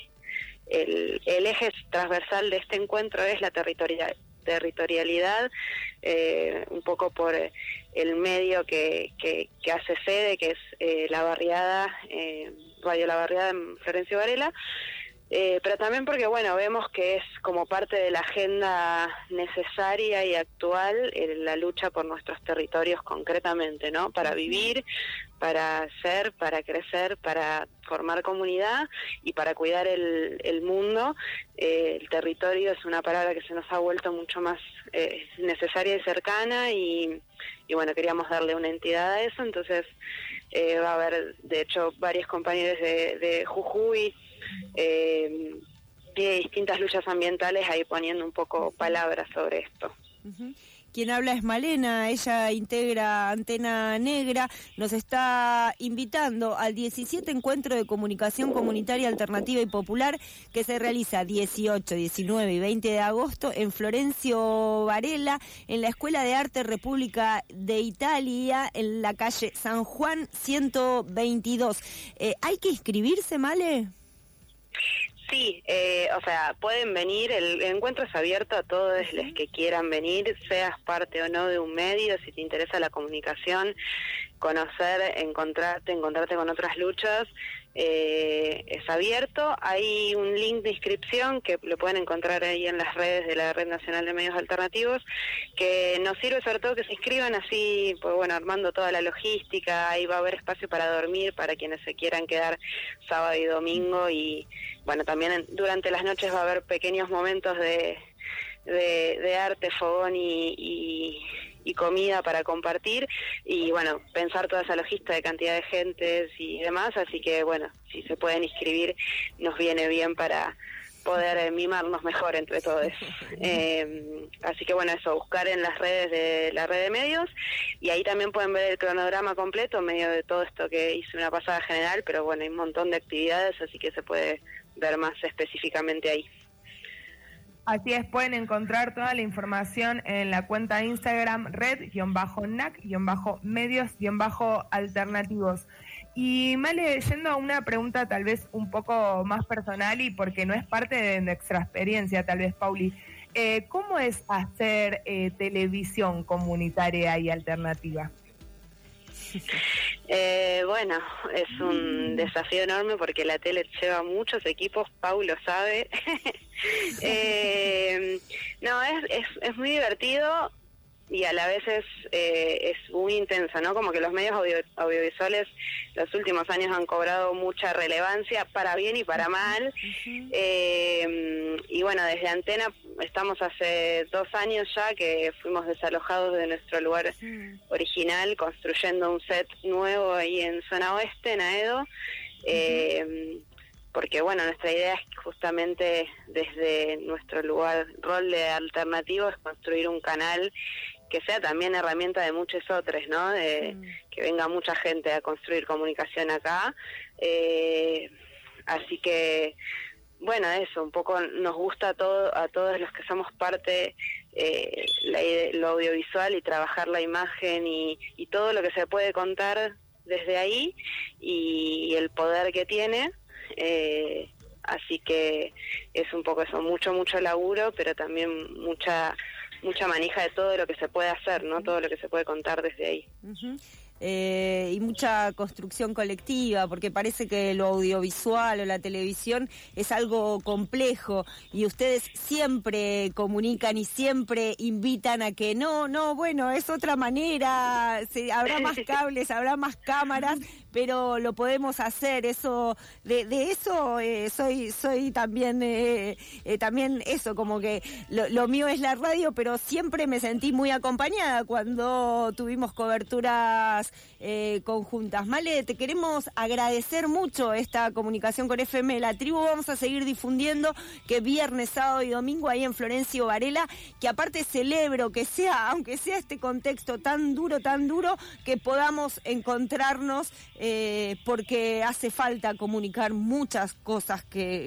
eje transversal de este encuentro es la territorialidad, un poco por el medio que hace sede, que es La Barriada, Radio La Barriada en Florencio Varela, pero también porque bueno, vemos que es como parte de la agenda necesaria y actual la lucha por nuestros territorios concretamente, ¿no? Para vivir, para ser, para crecer, para formar comunidad y para cuidar el mundo. El territorio es una palabra que se nos ha vuelto mucho más necesaria y cercana y bueno, queríamos darle una entidad a eso. Entonces va a haber, de hecho, varios compañeros de Jujuy, de distintas luchas ambientales ahí poniendo un poco palabras sobre esto. Quien habla es Malena, ella integra Antena Negra, nos está invitando al 17 Encuentro de Comunicación Comunitaria Alternativa y Popular que se realiza 18, 19 y 20 de agosto en Florencio Varela, en la Escuela de Arte República de Italia, en la calle San Juan 122. ¿Hay que inscribirse, Male? Sí, o sea, pueden venir, el encuentro es abierto a todos los que quieran venir, seas parte o no de un medio, si te interesa la comunicación, conocer, encontrarte con otras luchas, es abierto. Hay un link de inscripción que lo pueden encontrar ahí en las redes de la Red Nacional de Medios Alternativos, que nos sirve sobre todo que se inscriban así, pues bueno, armando toda la logística. Ahí va a haber espacio para dormir para quienes se quieran quedar sábado y domingo, y bueno, también durante las noches va a haber pequeños momentos de arte, fogón y comida para compartir, y bueno, pensar toda esa logística de cantidad de gentes y demás, así que bueno, si se pueden inscribir nos viene bien para poder mimarnos mejor entre todos. Así que bueno, eso, buscar en las redes de la red de medios, y ahí también pueden ver el cronograma completo en medio de todo esto que hice una pasada general, pero bueno, hay un montón de actividades, así que se puede ver más específicamente ahí. Así es, pueden encontrar toda la información en la cuenta de Instagram red-nac-medios-alternativos. Y Male, yendo a una pregunta tal vez un poco más personal y porque no es parte de nuestra experiencia, tal vez, Pauli, ¿cómo es hacer televisión comunitaria y alternativa? Bueno, es un desafío enorme porque la tele lleva muchos equipos, Pau lo sabe. No, es muy divertido y a la vez es muy intenso, ¿no? Como que los medios audiovisuales los últimos años han cobrado mucha relevancia, para bien y para mal. Y bueno, desde Antena estamos hace 2 años ya que fuimos desalojados de nuestro lugar original, construyendo un set nuevo ahí en Zona Oeste, en Aedo. Porque bueno, nuestra idea es justamente desde nuestro rol de alternativo es construir un canal que sea también herramienta de muchos otros, ¿no? Que venga mucha gente a construir comunicación acá. Así que, bueno, eso, un poco nos gusta a todos los que somos parte lo audiovisual y trabajar la imagen y todo lo que se puede contar desde ahí y el poder que tiene. Así que es un poco eso, mucho laburo, pero también mucha manija de todo lo que se puede hacer, ¿no? Todo lo que se puede contar desde ahí. Y mucha construcción colectiva, porque parece que lo audiovisual o la televisión es algo complejo y ustedes siempre comunican y siempre invitan a que bueno, es otra manera, habrá más cables, habrá más cámaras, pero lo podemos hacer. Eso de eso soy también eso, como que lo mío es la radio, pero siempre me sentí muy acompañada cuando tuvimos coberturas conjuntas. Male, te queremos agradecer mucho esta comunicación con FM La Tribu. Vamos a seguir difundiendo que viernes, sábado y domingo ahí en Florencio Varela, que aparte celebro que sea, aunque sea este contexto tan duro, que podamos encontrarnos, porque hace falta comunicar muchas cosas que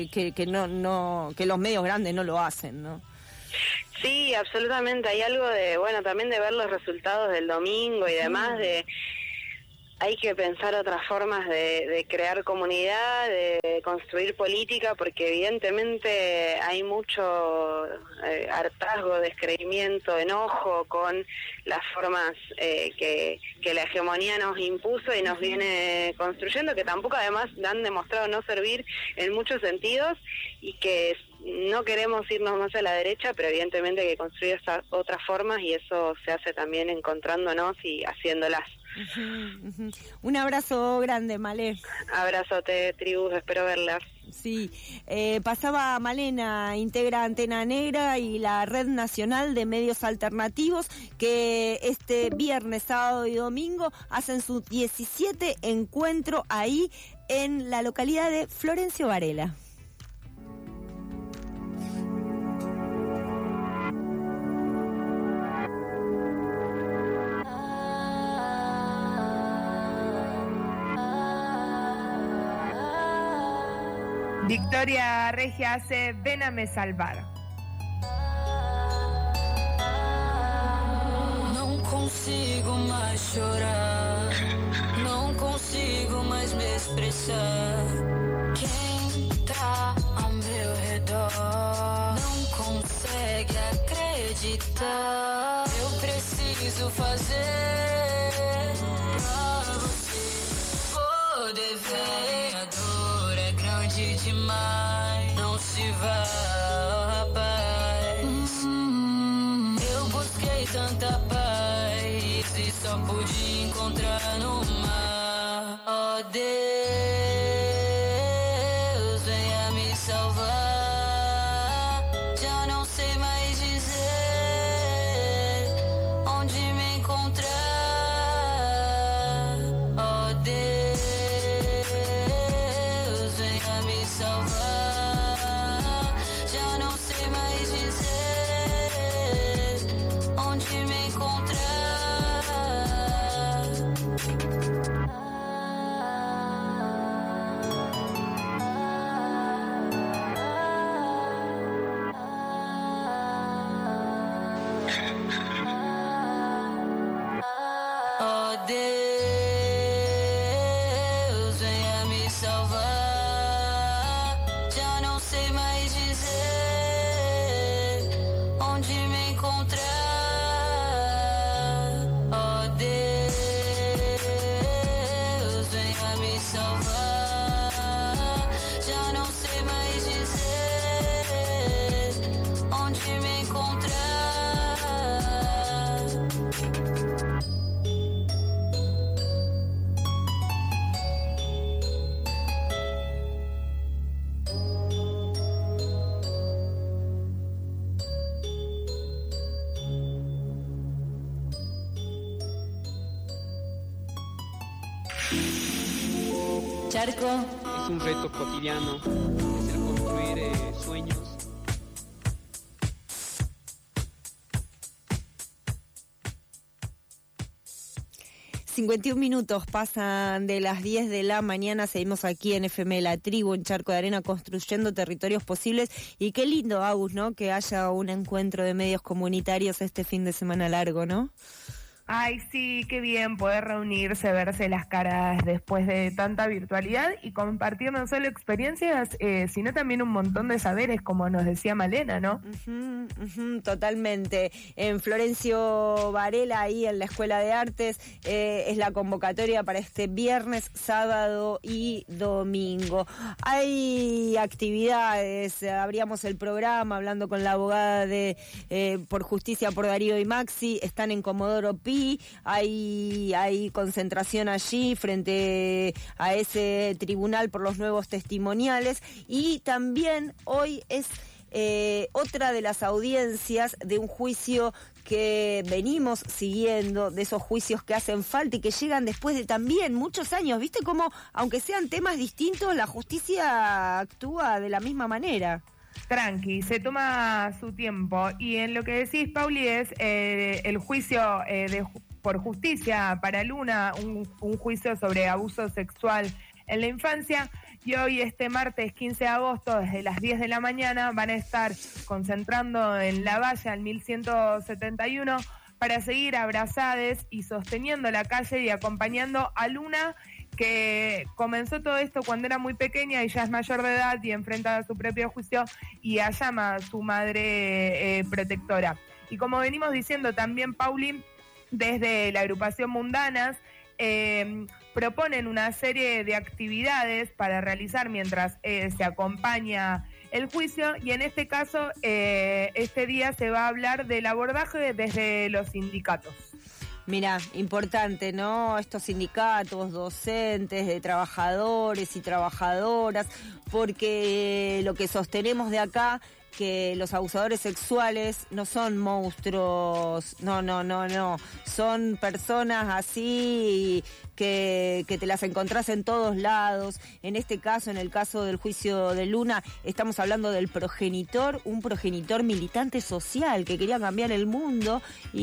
los medios grandes no lo hacen, ¿no? Sí, absolutamente. Hay algo de, bueno, también de ver los resultados del domingo y demás, hay que pensar otras formas de crear comunidad, de construir política, porque evidentemente hay mucho hartazgo, descreimiento, enojo con las formas que la hegemonía nos impuso y nos viene construyendo, que tampoco además han demostrado no servir en muchos sentidos y que no queremos irnos más a la derecha, pero evidentemente hay que construir estas otras formas y eso se hace también encontrándonos y haciéndolas. Un abrazo grande, Malé. Abrazote, tribus, espero verlas. Sí, pasaba Malena, integra Antena Negra y la Red Nacional de Medios Alternativos, que este viernes, sábado y domingo hacen su 17 encuentro ahí en la localidad de Florencio Varela. Victoria Regia hace Ven a me salvar. Não consigo mais chorar, não consigo mais me expressar. Quem tá ao meu redor não consegue acreditar. Eu preciso fazer pra você poder ver. A dor é grande demais, não se vá, rapaz. Eu busquei tanta paz e só pude encontrar no mar. Oh Deus, venha me salvar. Já não sei mais dizer onde me encontrar. Oh Deus, venha me salvar. Já não sei mais dizer onde me encontrar. ça va. Já não sei mais dizer onde me encontrar. Charco. Es un reto cotidiano, es el construir sueños. ...51 minutos pasan de las 10 de la mañana, seguimos aquí en FM La Tribu, en Charco de Arena, construyendo territorios posibles. Y qué lindo, Agus, ¿no?, que haya un encuentro de medios comunitarios este fin de semana largo, ¿no? Ay, sí, qué bien poder reunirse, verse las caras después de tanta virtualidad y compartir no solo experiencias, sino también un montón de saberes, como nos decía Malena, ¿no? Totalmente. En Florencio Varela, ahí en la Escuela de Artes, es la convocatoria para este viernes, sábado y domingo. Hay actividades, abríamos el programa hablando con la abogada de Por Justicia por Darío y Maxi, están en Comodoro Pi. Hay concentración allí frente a ese tribunal por los nuevos testimoniales, y también hoy es otra de las audiencias de un juicio que venimos siguiendo, de esos juicios que hacen falta y que llegan después de también muchos años. ¿Viste cómo, aunque sean temas distintos, la justicia actúa de la misma manera? Tranqui, se toma su tiempo. Y en lo que decís, Pauli, es el juicio por justicia para Luna, un juicio sobre abuso sexual en la infancia. Y hoy, este martes 15 de agosto, desde las 10 de la mañana, van a estar concentrando en La Valla, al 1171, para seguir abrazadas y sosteniendo la calle y acompañando a Luna, que comenzó todo esto cuando era muy pequeña y ya es mayor de edad y enfrenta su propio juicio, y a Llama, su madre protectora. Y como venimos diciendo también, Pauli, desde la agrupación Mundanas, proponen una serie de actividades para realizar mientras se acompaña el juicio, y en este caso, este día se va a hablar del abordaje desde los sindicatos. Mirá, importante, ¿no? Estos sindicatos, docentes, de trabajadores y trabajadoras, porque lo que sostenemos de acá, que los abusadores sexuales no son monstruos, no, son personas así que te las encontrás en todos lados. En este caso, en el caso del juicio de Luna, estamos hablando del progenitor, un progenitor militante social que quería cambiar el mundo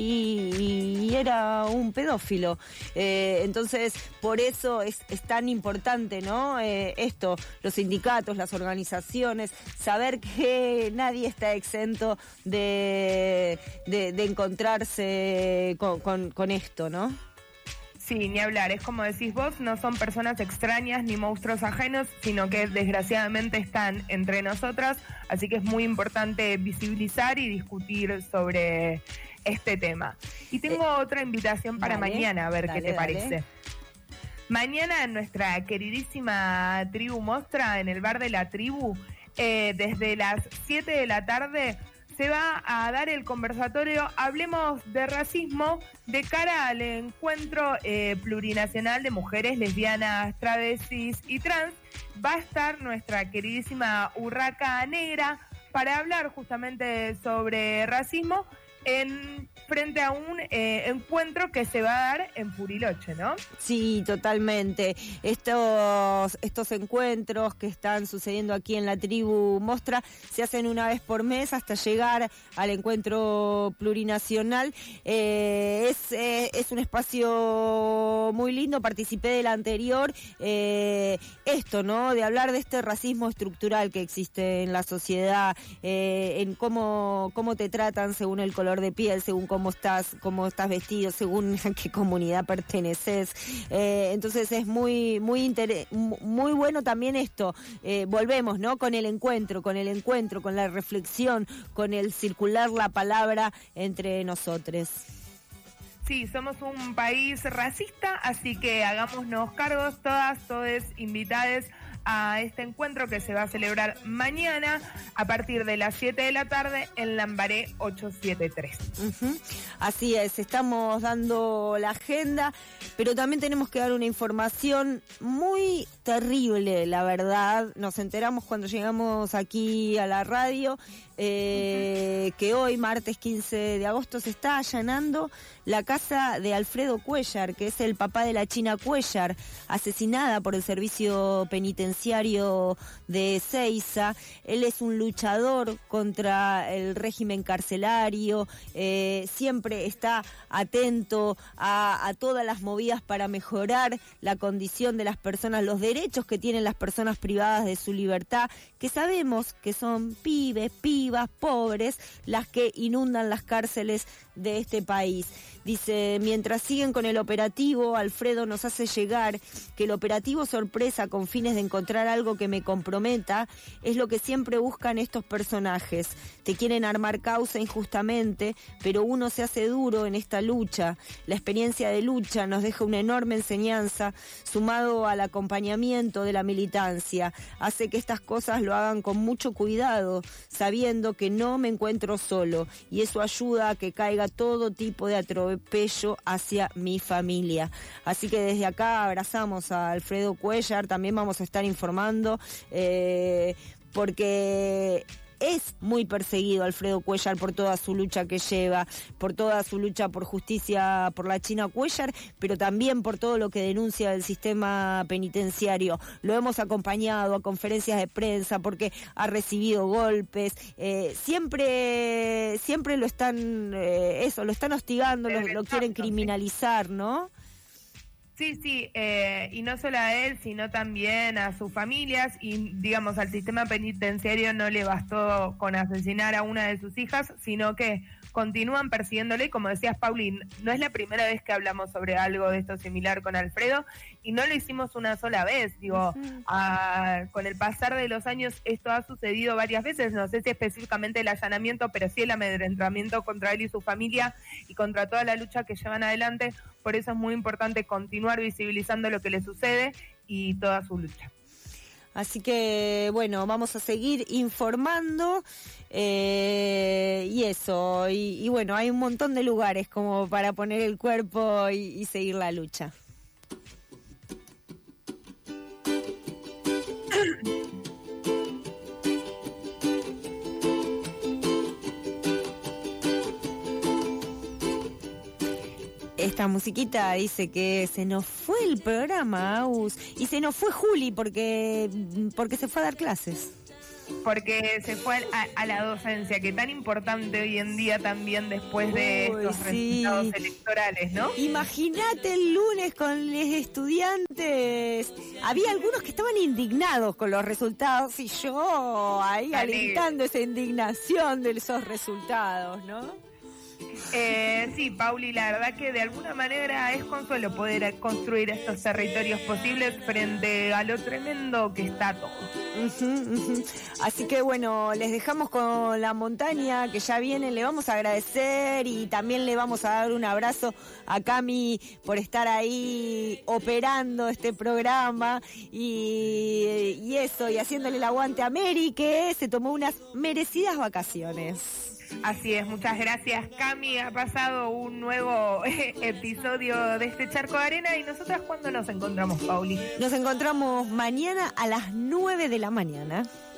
y era un pedófilo. Entonces, por eso es tan importante, ¿no? Esto, los sindicatos, las organizaciones, saber que nadie está exento de encontrarse con esto, ¿no? Sí, ni hablar. Es como decís vos, no son personas extrañas ni monstruos ajenos, sino que desgraciadamente están entre nosotras, así que es muy importante visibilizar y discutir sobre este tema. Y tengo otra invitación para mañana, a ver qué te parece. Mañana en nuestra queridísima Tribu Mostra, en el bar de la Tribu, desde las 7 de la tarde, se va a dar el conversatorio Hablemos de Racismo, de cara al encuentro plurinacional de mujeres lesbianas, travestis y trans. Va a estar nuestra queridísima Urraca Negra para hablar justamente sobre racismo frente a un encuentro que se va a dar en Furiloche, ¿no? Sí, totalmente. Estos encuentros que están sucediendo aquí en la Tribu Mostra se hacen una vez por mes hasta llegar al encuentro plurinacional. Es un espacio muy lindo, participé del anterior. Esto, ¿no? De hablar de este racismo estructural que existe en la sociedad, en cómo te tratan según el color de piel, según cómo estás vestido, según a qué comunidad perteneces. Entonces es muy bueno también esto. Volvemos, ¿no? Con el encuentro, con la reflexión, con el circular la palabra entre nosotros. Sí, somos un país racista, así que hagámonos cargos todos invitados a este encuentro que se va a celebrar mañana a partir de las 7 de la tarde en Lambaré 873. Así es, estamos dando la agenda, pero también tenemos que dar una información muy terrible, la verdad. Nos enteramos cuando llegamos aquí a la radio que hoy, martes 15 de agosto, se está allanando la casa de Alfredo Cuellar, que es el papá de la China Cuellar, asesinada por el servicio penitenciario de Ezeiza. Él es un luchador contra el régimen carcelario, siempre está atento a todas las movidas para mejorar la condición de las personas, los derechos que tienen las personas privadas de su libertad, que sabemos que son pibes, pibas, pobres, las que inundan las cárceles de este país. Dice, mientras siguen con el operativo, Alfredo nos hace llegar que el operativo sorpresa con fines de encontrar algo que me comprometa es lo que siempre buscan estos personajes. Te quieren armar causa injustamente, pero uno se hace duro en esta lucha. La experiencia de lucha nos deja una enorme enseñanza, sumado al acompañamiento de la militancia. Hace que estas cosas lo hagan con mucho cuidado, sabiendo que no me encuentro solo, y eso ayuda a que caiga todo tipo de atropello hacia mi familia. Así que desde acá abrazamos a Alfredo Cuellar, también vamos a estar informando, porque es muy perseguido Alfredo Cuellar por toda su lucha que lleva, por toda su lucha por justicia por la China Cuellar, pero también por todo lo que denuncia el sistema penitenciario. Lo hemos acompañado a conferencias de prensa porque ha recibido golpes, siempre lo están, lo están hostigando, lo quieren criminalizar, ¿no? Sí, y no solo a él, sino también a sus familias, y digamos, al sistema penitenciario no le bastó con asesinar a una de sus hijas, sino que continúan persiguiéndole, y como decías, Pauli, no es la primera vez que hablamos sobre algo de esto similar con Alfredo, y no lo hicimos una sola vez, digo, con el pasar de los años esto ha sucedido varias veces, no sé si específicamente el allanamiento, pero sí el amedrentamiento contra él y su familia, y contra toda la lucha que llevan adelante. Por eso es muy importante continuar visibilizando lo que le sucede y toda su lucha. Así que, bueno, vamos a seguir informando y eso. Y bueno, hay un montón de lugares como para poner el cuerpo y seguir la lucha. Esta musiquita dice que se nos fue el programa, Aus, y se nos fue Juli porque se fue a dar clases. Porque se fue a la docencia, que tan importante hoy en día también después de estos resultados electorales, ¿no? Imagínate el lunes con los estudiantes. Había algunos que estaban indignados con los resultados y yo ahí alentando esa indignación de esos resultados, ¿no? Sí, Pauli, la verdad que de alguna manera es consuelo poder construir estos territorios posibles frente a lo tremendo que está todo. Así que bueno, les dejamos con la montaña que ya viene, le vamos a agradecer y también le vamos a dar un abrazo a Cami por estar ahí operando este programa y eso, y haciéndole el aguante a Mary, que se tomó unas merecidas vacaciones. Así es, muchas gracias, Cami. Ha pasado un nuevo episodio de este Charco de Arena. ¿Y nosotras cuándo nos encontramos, Pauli? Nos encontramos mañana a las 9 de la mañana.